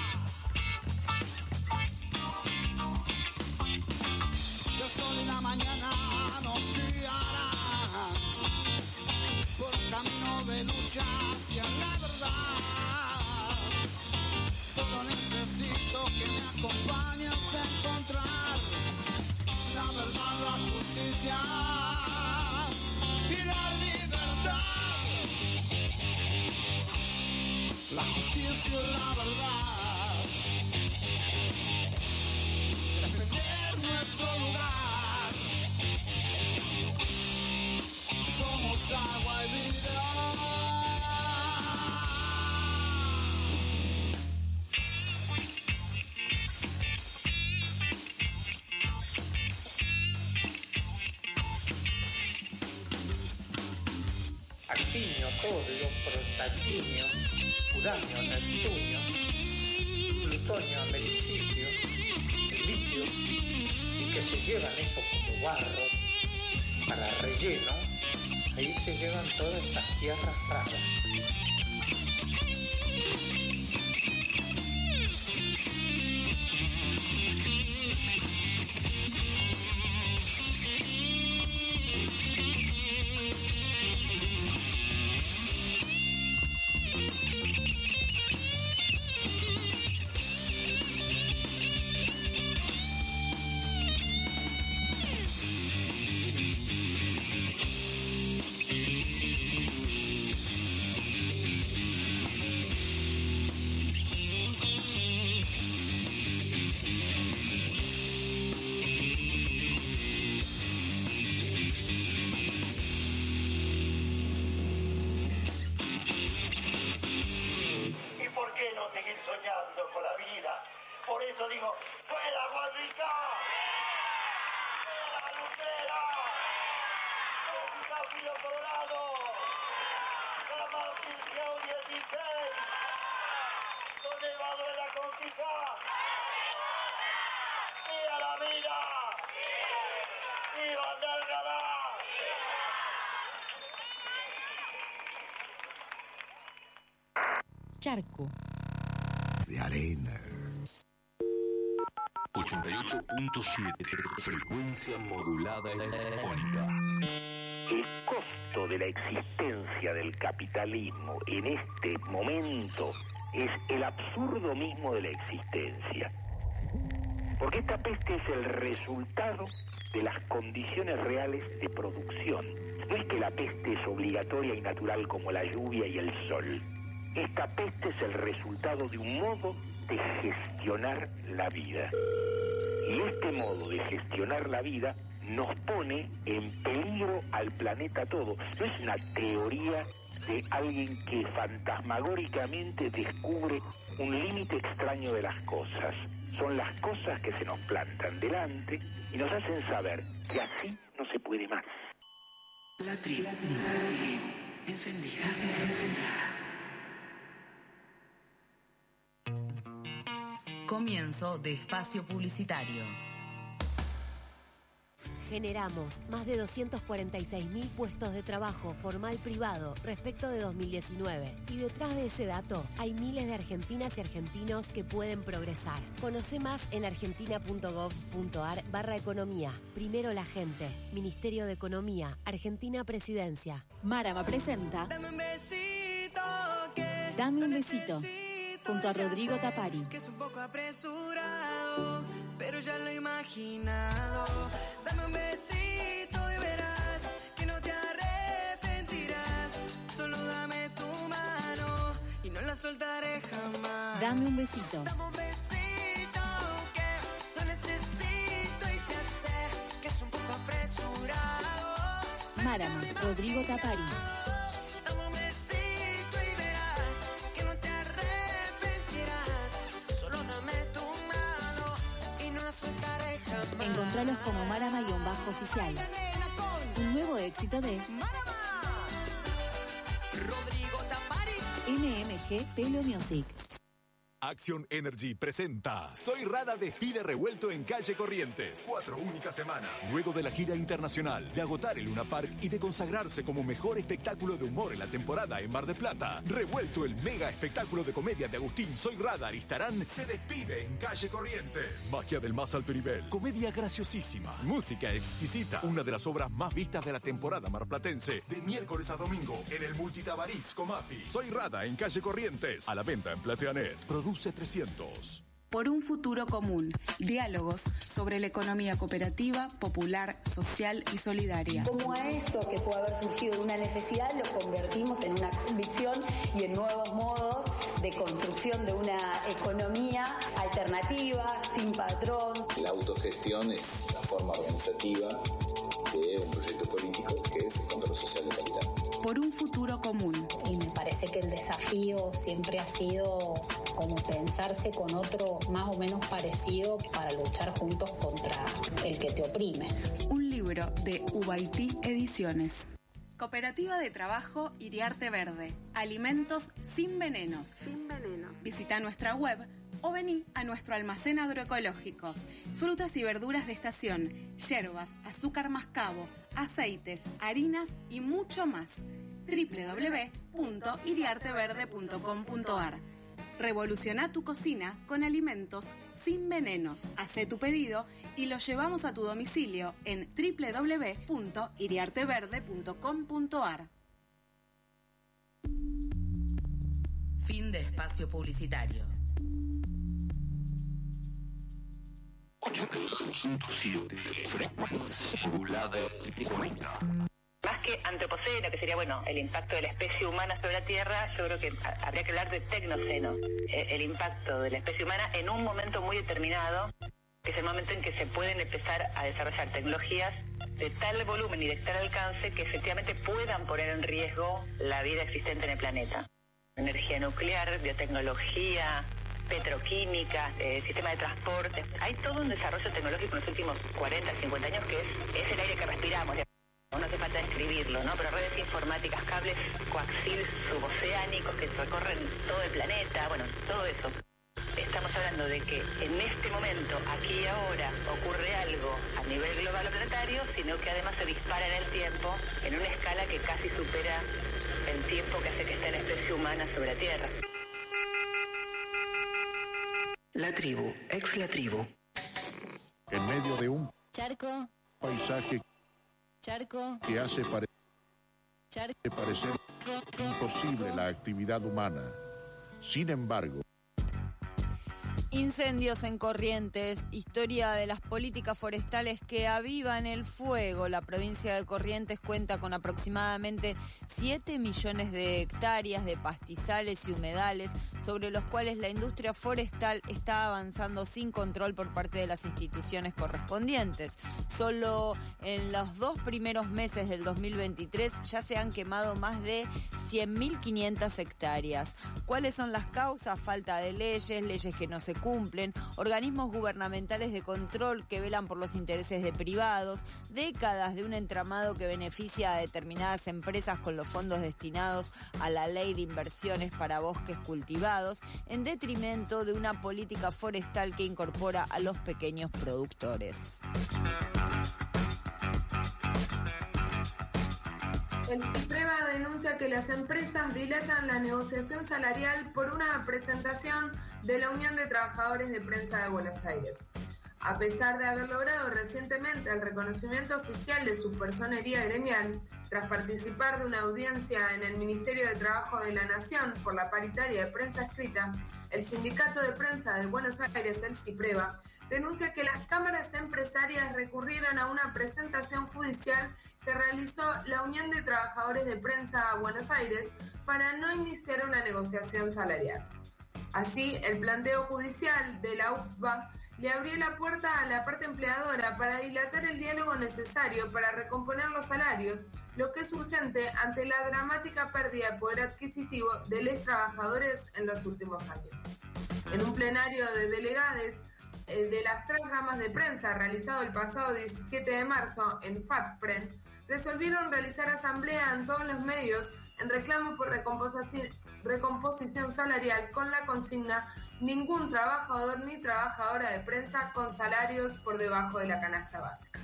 El sol y la mañana nos guiarán por camino de lucha hacia la verdad. Solo necesito que me acompañes a encontrar la verdad, la justicia y la libertad. La justicia y la verdad. Defender nuestro lugar. Somos agua y vida. Actinio, Torio, Protaquinio, Uranio, Neptunio, Plutonio, Americidio, el litio, y que se llevan esto como barro para relleno, ahí se llevan todas estas tierras raras. Charco. De arena. 88.7, frecuencia modulada telefónica. El costo de la existencia del capitalismo en este momento es el absurdo mismo de la existencia. Porque esta peste es el resultado de las condiciones reales de producción. No es que la peste es obligatoria y natural como la lluvia y el sol. Esta peste es el resultado de un modo de gestionar la vida. Y este modo de gestionar la vida nos pone en peligro al planeta todo. No es una teoría de alguien que fantasmagóricamente descubre un límite extraño de las cosas. Son las cosas que se nos plantan delante y nos hacen saber que así no se puede más. La tribu encendida. Comienzo de espacio publicitario. Generamos más de 246.000 puestos de trabajo formal privado respecto de 2019. Y detrás de ese dato hay miles de argentinas y argentinos que pueden progresar. Conoce más en argentina.gov.ar/economía. Primero la gente. Ministerio de Economía. Argentina Presidencia. Marama presenta Dame un besito que Dame un besito. Junto a Rodrigo Tapari. Que es un poco apresurado, pero ya lo he imaginado. Dame un besito y verás que no te arrepentirás. Solo dame tu mano y no la soltaré jamás. Dame un besito. Dame un besito que lo necesito y te sé que es un poco apresurado. Marama, Rodrigo Tapari. Dame un besito y Encontralos como Marama_oficial. Un nuevo éxito de MMG Pelo Music. Action Energy presenta Soy Rada despide Revuelto en Calle Corrientes. 4 únicas semanas. Luego de la gira internacional, de agotar el Luna Park y de consagrarse como mejor espectáculo de humor en la temporada en Mar del Plata, Revuelto, el mega espectáculo de comedia de Agustín Soy Rada Aristarán, se despide en Calle Corrientes. Magia del más alto nivel, comedia graciosísima, música exquisita, una de las obras más vistas de la temporada marplatense, de miércoles a domingo en el Multitabariz Comafi. Soy Rada en Calle Corrientes, a la venta en Plateanet. Produce 300. Por un futuro común. Diálogos sobre la economía cooperativa, popular, social y solidaria. Como a eso que puede haber surgido de una necesidad lo convertimos en una convicción y en nuevos modos de construcción de una economía alternativa, sin patrón. La autogestión es la forma organizativa de un proyecto político que es el control social del capital. Por un futuro común. Y me parece que el desafío siempre ha sido como pensarse con otro más o menos parecido para luchar juntos contra el que te oprime. Un libro de Ubaití Ediciones. Cooperativa de Trabajo Iriarte Verde. Alimentos sin venenos. Visita nuestra web o vení a nuestro almacén agroecológico. Frutas y verduras de estación, yerbas, azúcar mascabo, aceites, harinas y mucho más. www.iriarteverde.com.ar. Revoluciona tu cocina con alimentos sin venenos. Hacé tu pedido y lo llevamos a tu domicilio en www.iriarteverde.com.ar. Fin de espacio publicitario. 8.7 frecuencia modulada de 40. Más que antropoceno, que sería, el impacto de la especie humana sobre la Tierra, yo creo que habría que hablar de tecnoceno, el impacto de la especie humana en un momento muy determinado, que es el momento en que se pueden empezar a desarrollar tecnologías de tal volumen y de tal alcance que efectivamente puedan poner en riesgo la vida existente en el planeta. Energía nuclear, biotecnología, petroquímica, sistema de transporte. Hay todo un desarrollo tecnológico en los últimos 40, 50 años que es el aire que respiramos. No hace falta describirlo, ¿no? Pero redes informáticas, cables coaxil suboceánicos que recorren todo el planeta, todo eso. Estamos hablando de que en este momento, aquí y ahora, ocurre algo a nivel global o planetario, sino que además se dispara en el tiempo en una escala que casi supera el tiempo que hace que esté la especie humana sobre la Tierra. La tribu, ex la tribu. En medio de un Charco. Paisaje que hace parecer imposible la actividad humana. Sin embargo, Incendios en Corrientes, historia de las políticas forestales que avivan el fuego. La provincia de Corrientes cuenta con aproximadamente 7 millones de hectáreas de pastizales y humedales sobre los cuales la industria forestal está avanzando sin control por parte de las instituciones correspondientes. Solo en los 2 primeros meses del 2023 ya se han quemado más de 100.500 hectáreas. ¿Cuáles son las causas? Falta de leyes que no se cumplen, organismos gubernamentales de control que velan por los intereses de privados, décadas de un entramado que beneficia a determinadas empresas con los fondos destinados a la ley de inversiones para bosques cultivados, en detrimento de una política forestal que incorpora a los pequeños productores. El CIPREVA denuncia que las empresas dilatan la negociación salarial por una presentación de la Unión de Trabajadores de Prensa de Buenos Aires. A pesar de haber logrado recientemente el reconocimiento oficial de su personería gremial, tras participar de una audiencia en el Ministerio de Trabajo de la Nación por la paritaria de prensa escrita, el Sindicato de Prensa de Buenos Aires, el CIPREVA, denuncia que las cámaras empresarias recurrieron a una presentación judicial que realizó la Unión de Trabajadores de Prensa Buenos Aires para no iniciar una negociación salarial. Así, el planteo judicial de la UPA le abrió la puerta a la parte empleadora para dilatar el diálogo necesario para recomponer los salarios, lo que es urgente ante la dramática pérdida de poder adquisitivo de los trabajadores en los últimos años. En un plenario de delegades, de las 3 ramas de prensa realizado el pasado 17 de marzo en FATPREN, resolvieron realizar asamblea en todos los medios en reclamo por recomposición salarial con la consigna ningún trabajador ni trabajadora de prensa con salarios por debajo de la canasta básica.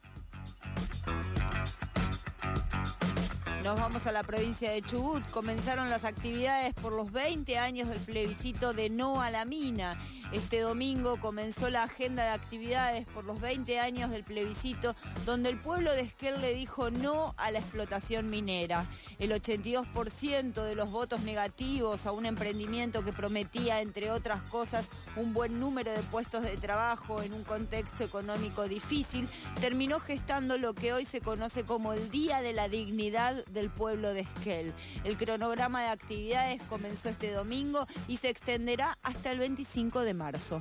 Nos vamos a la provincia de Chubut. Comenzaron las actividades por los 20 años del plebiscito de no a la mina. Este domingo comenzó la agenda de actividades por los 20 años del plebiscito, donde el pueblo de Esquel le dijo no a la explotación minera. El 82% de los votos negativos a un emprendimiento que prometía, entre otras cosas, un buen número de puestos de trabajo en un contexto económico difícil, terminó gestando lo que hoy se conoce como el Día de la Dignidad del pueblo de Esquel. El cronograma de actividades comenzó este domingo y se extenderá hasta el 25 de marzo.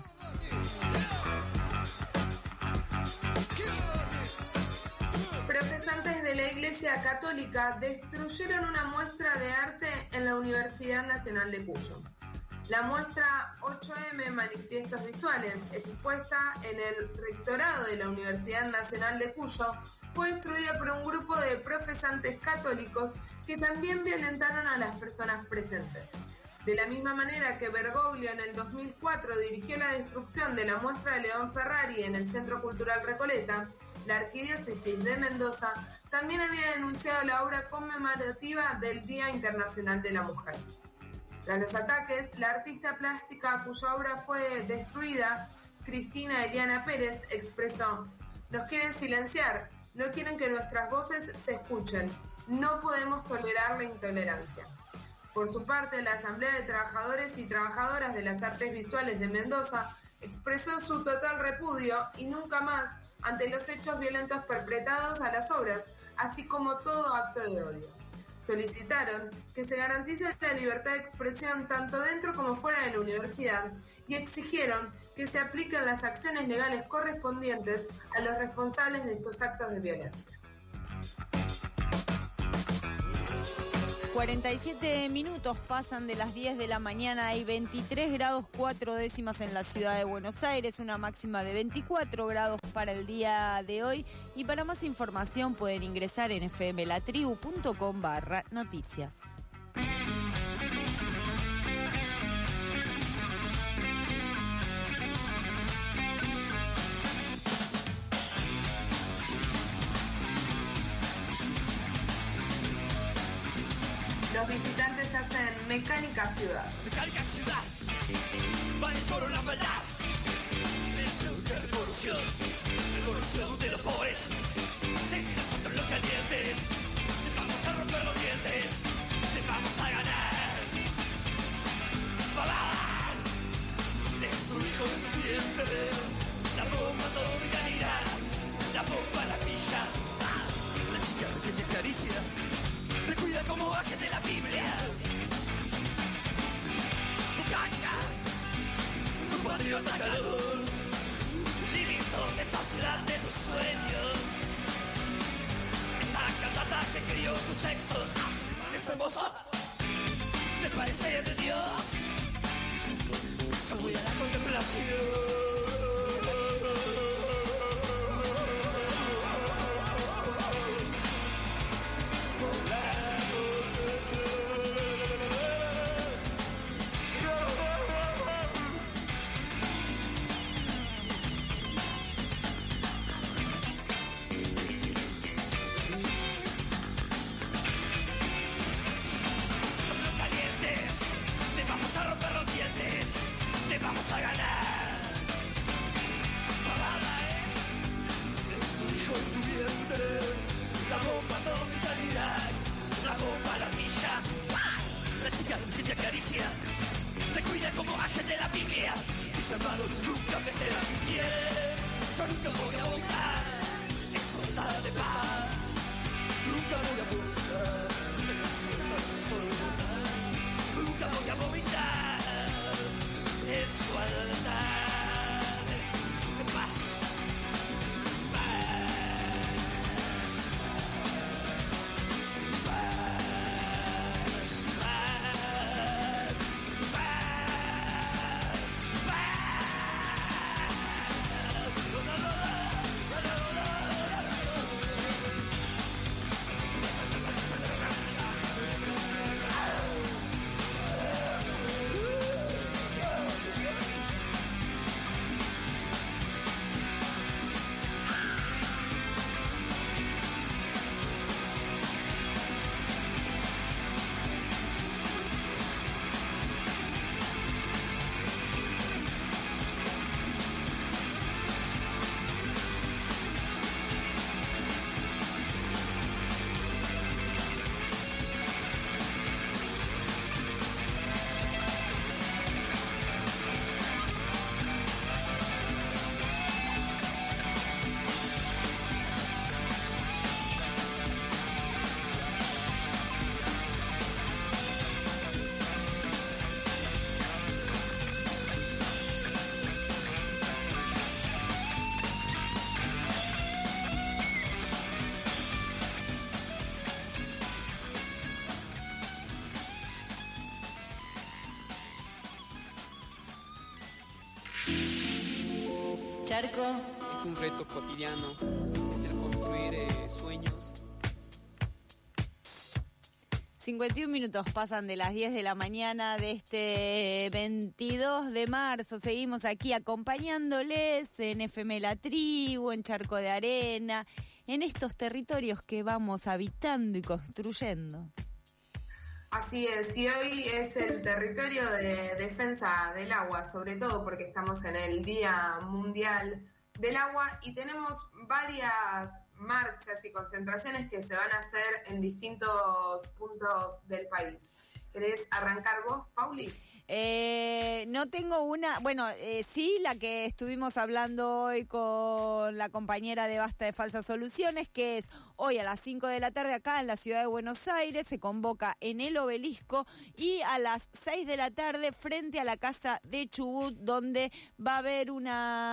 Profesantes de la Iglesia Católica destruyeron una muestra de arte en la Universidad Nacional de Cuyo. La muestra 8M Manifiestos Visuales, expuesta en el rectorado de la Universidad Nacional de Cuyo, fue destruida por un grupo de profesantes católicos que también violentaron a las personas presentes. De la misma manera que Bergoglio en el 2004 dirigió la destrucción de la muestra de León Ferrari en el Centro Cultural Recoleta, la Arquidiócesis de Mendoza también había denunciado la obra conmemorativa del Día Internacional de la Mujer. Tras los ataques, la artista plástica cuya obra fue destruida, Cristina Eliana Pérez, expresó: "Nos quieren silenciar, no quieren que nuestras voces se escuchen. No podemos tolerar la intolerancia". Por su parte, la Asamblea de Trabajadores y Trabajadoras de las Artes Visuales de Mendoza expresó su total repudio y nunca más ante los hechos violentos perpetrados a las obras, así como todo acto de odio. Solicitaron que se garantice la libertad de expresión tanto dentro como fuera de la universidad y exigieron que se apliquen las acciones legales correspondientes a los responsables de estos actos de violencia. 47 minutos pasan de las 10 de la mañana, hay 23 grados 4 décimas en la ciudad de Buenos Aires, una máxima de 24 grados para el día de hoy. Y para más información pueden ingresar en fmlatribu.com/noticias. Los visitantes hacen Mecánica Ciudad. Mecánica Ciudad, va el por la maldad. Es una revolución de los pobres. Si nosotros los calientes, te vamos a romper los dientes, te vamos a ganar. ¡Babá! Destruyo tu vientre, la bomba atómica irá, la bomba la pilla, la cigarra que te acaricia. Te cuida como ángel de la Biblia. Tu cancha, tu patriota calor, limito esa ciudad de tus sueños. Esa cantata que crió tu sexo, es hermoso, te parece de Dios. Yo voy a la contemplación. Vamos a ganar. Babada, destruyo tu vientre. La bomba atómica en Irak, la bomba la pilla. La chica que te acaricia, te cuida como ángel de la Biblia. Mis hermanos nunca me serán infieles. Yo nunca voy a votar. Eso está de paz. Nunca voy a votar. Nunca voy a vomitar. En su altar de paz, paz, paz, paz, paz, paz. Charco. Es un reto cotidiano, es el construir sueños. 51 minutos pasan de las 10 de la mañana de este 22 de marzo. Seguimos aquí acompañándoles en FM La Tribu, en Charco de Arena, en estos territorios que vamos habitando y construyendo. Así es, y hoy es el territorio de defensa del agua, sobre todo porque estamos en el Día Mundial del Agua y tenemos varias marchas y concentraciones que se van a hacer en distintos puntos del país. ¿Querés arrancar vos, Pauli? No tengo una, bueno, sí, la que estuvimos hablando hoy con la compañera de Basta de Falsas Soluciones, que es hoy a las 5 de la tarde acá en la ciudad de Buenos Aires, se convoca en el Obelisco, y a las 6 de la tarde frente a la Casa de Chubut, donde va a haber un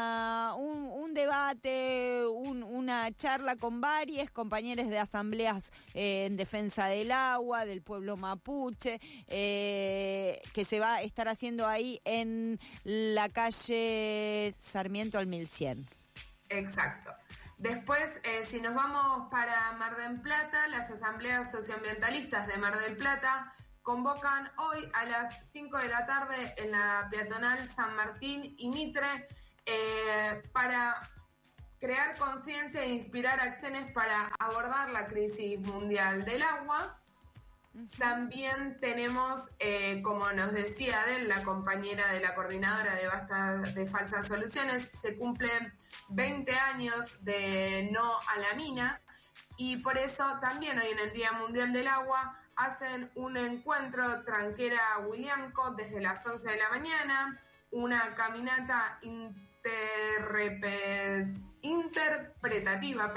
debate, una charla con varios compañeros de asambleas en defensa del agua, del pueblo mapuche, que se va a estar haciendo ahí en la calle Sarmiento al 1100. Exacto. Después, si nos vamos para Mar del Plata, las asambleas socioambientalistas de Mar del Plata convocan hoy a las 5 de la tarde en la peatonal San Martín y Mitre para crear conciencia e inspirar acciones para abordar la crisis mundial del agua. También tenemos, como nos decía Adel, la compañera de la coordinadora de Basta de Falsas Soluciones, se cumplen 20 años de No a la Mina, y por eso también hoy en el Día Mundial del Agua hacen un encuentro tranquera Williamco desde las 11 de la mañana, una caminata interpretativa,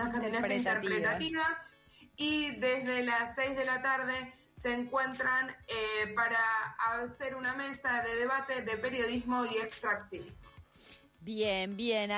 y desde las 6 de la tarde se encuentran para hacer una mesa de debate de periodismo y extractivismo. Bien, bien,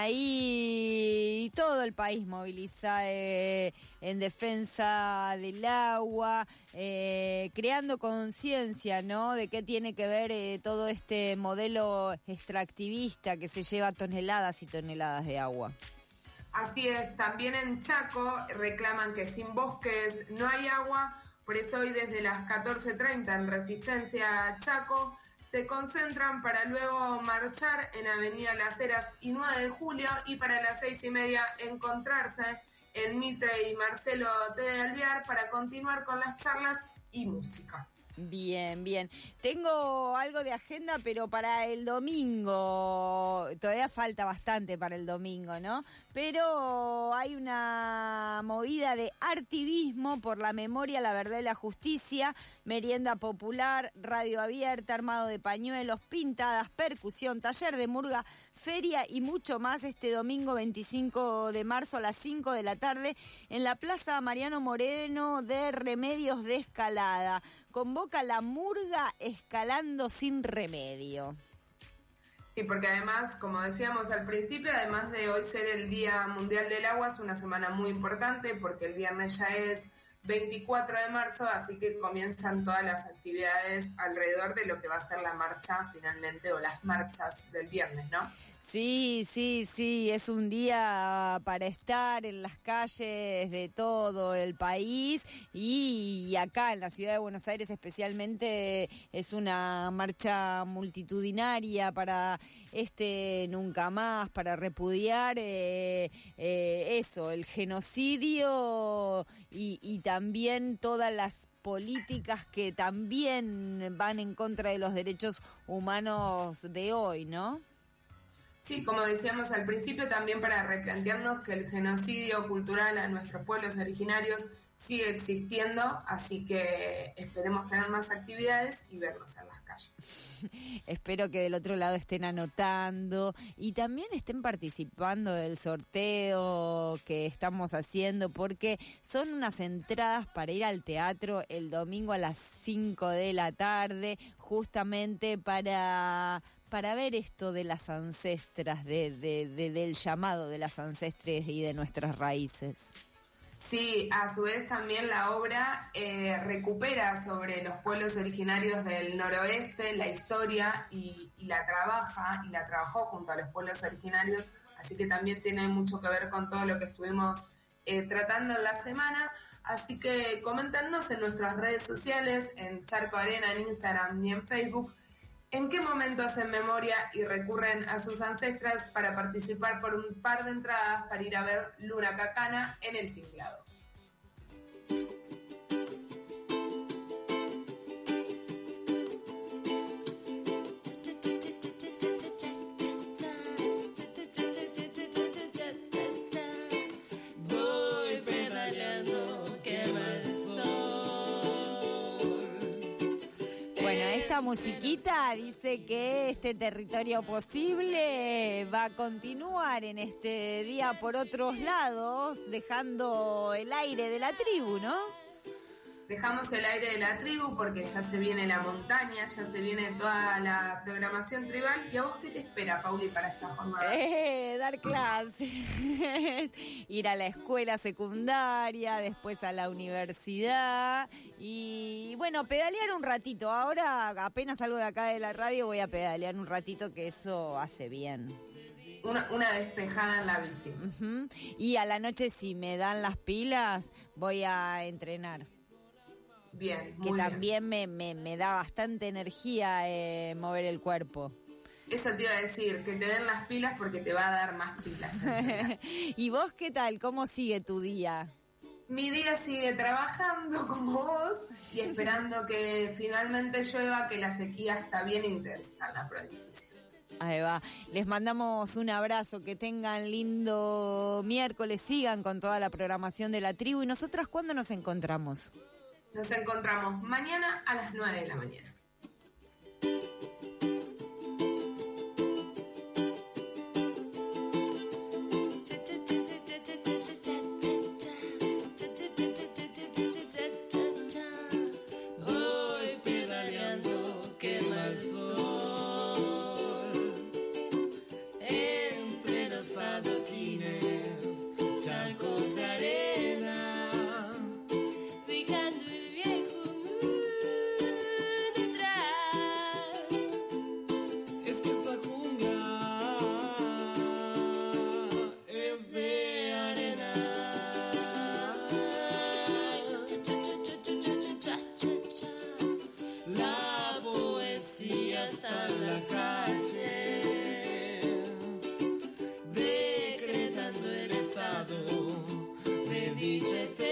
ahí todo el país moviliza en defensa del agua, creando conciencia, ¿no?, de qué tiene que ver todo este modelo extractivista que se lleva toneladas y toneladas de agua. Así es, también en Chaco reclaman que sin bosques no hay agua, por eso hoy desde las 14:30 en Resistencia Chaco se concentran para luego marchar en Avenida Las Heras y 9 de julio, y para las 6:30 encontrarse en Mitre y Marcelo de Alvear para continuar con las charlas y música. Bien, bien. Tengo algo de agenda, pero para el domingo, todavía falta bastante para el domingo, ¿no? Pero hay una movida de artivismo por la memoria, la verdad y la justicia, merienda popular, radio abierta, armado de pañuelos, pintadas, percusión, taller de murga, feria y mucho más este domingo 25 de marzo a las 5 de la tarde en la Plaza Mariano Moreno de Remedios de Escalada. Convoca la murga Escalando sin Remedio. Sí, porque además, como decíamos al principio, además de hoy ser el Día Mundial del Agua, es una semana muy importante porque el viernes ya es 24 de marzo, así que comienzan todas las actividades alrededor de lo que va a ser la marcha finalmente, o las marchas del viernes, ¿no? Sí, es un día para estar en las calles de todo el país, y acá en la ciudad de Buenos Aires especialmente es una marcha multitudinaria para Nunca Más, para repudiar eso, el genocidio y también todas las políticas que también van en contra de los derechos humanos de hoy, ¿no? Sí, como decíamos al principio, también para replantearnos que el genocidio cultural a nuestros pueblos originarios sigue existiendo, así que esperemos tener más actividades y verlos en las calles. Espero que del otro lado estén anotando y también estén participando del sorteo que estamos haciendo, porque son unas entradas para ir al teatro el domingo a las 5 de la tarde, justamente para ver esto de las ancestras, del llamado de las ancestres y de nuestras raíces. Sí, a su vez también la obra recupera sobre los pueblos originarios del noroeste la historia y la trabajó junto a los pueblos originarios, así que también tiene mucho que ver con todo lo que estuvimos tratando en la semana. Así que coméntanos en nuestras redes sociales, en Charco Arena, en Instagram y en Facebook, en qué momento hacen memoria y recurren a sus ancestras para participar por un par de entradas para ir a ver Luna Cacana en El Tinglado. Esta musiquita dice que este territorio posible va a continuar en este día por otros lados, dejando el aire de la tribu, ¿no? Dejamos el aire de la tribu porque ya se viene la montaña, ya se viene toda la programación tribal. ¿Y a vos qué te espera, Pauli, para esta jornada? Dar clases, ir a la escuela secundaria, después a la universidad y, bueno, pedalear un ratito. Ahora apenas salgo de acá de la radio voy a pedalear un ratito, que eso hace bien. Una despejada en la bici. Uh-huh. Y a la noche, si me dan las pilas, voy a entrenar. Bien, muy que bien. También me da bastante energía mover el cuerpo. Eso te iba a decir, que te den las pilas porque te va a dar más pilas. ¿Y vos qué tal? ¿Cómo sigue tu día? Mi día sigue trabajando como vos y esperando que finalmente llueva, que la sequía está bien intensa en la provincia. Ahí va. Les mandamos un abrazo, que tengan lindo miércoles, sigan con toda la programación de la tribu. ¿Y nosotras cuándo nos encontramos? Nos encontramos mañana a las 9 de la mañana. Voy pedaleando, quema el sol, entre los adoquines, charcos de arena, dejando el viejo mundo atrás. Es que esa jungla es de arena. La poesía está en la calle, decretando el estado de billete.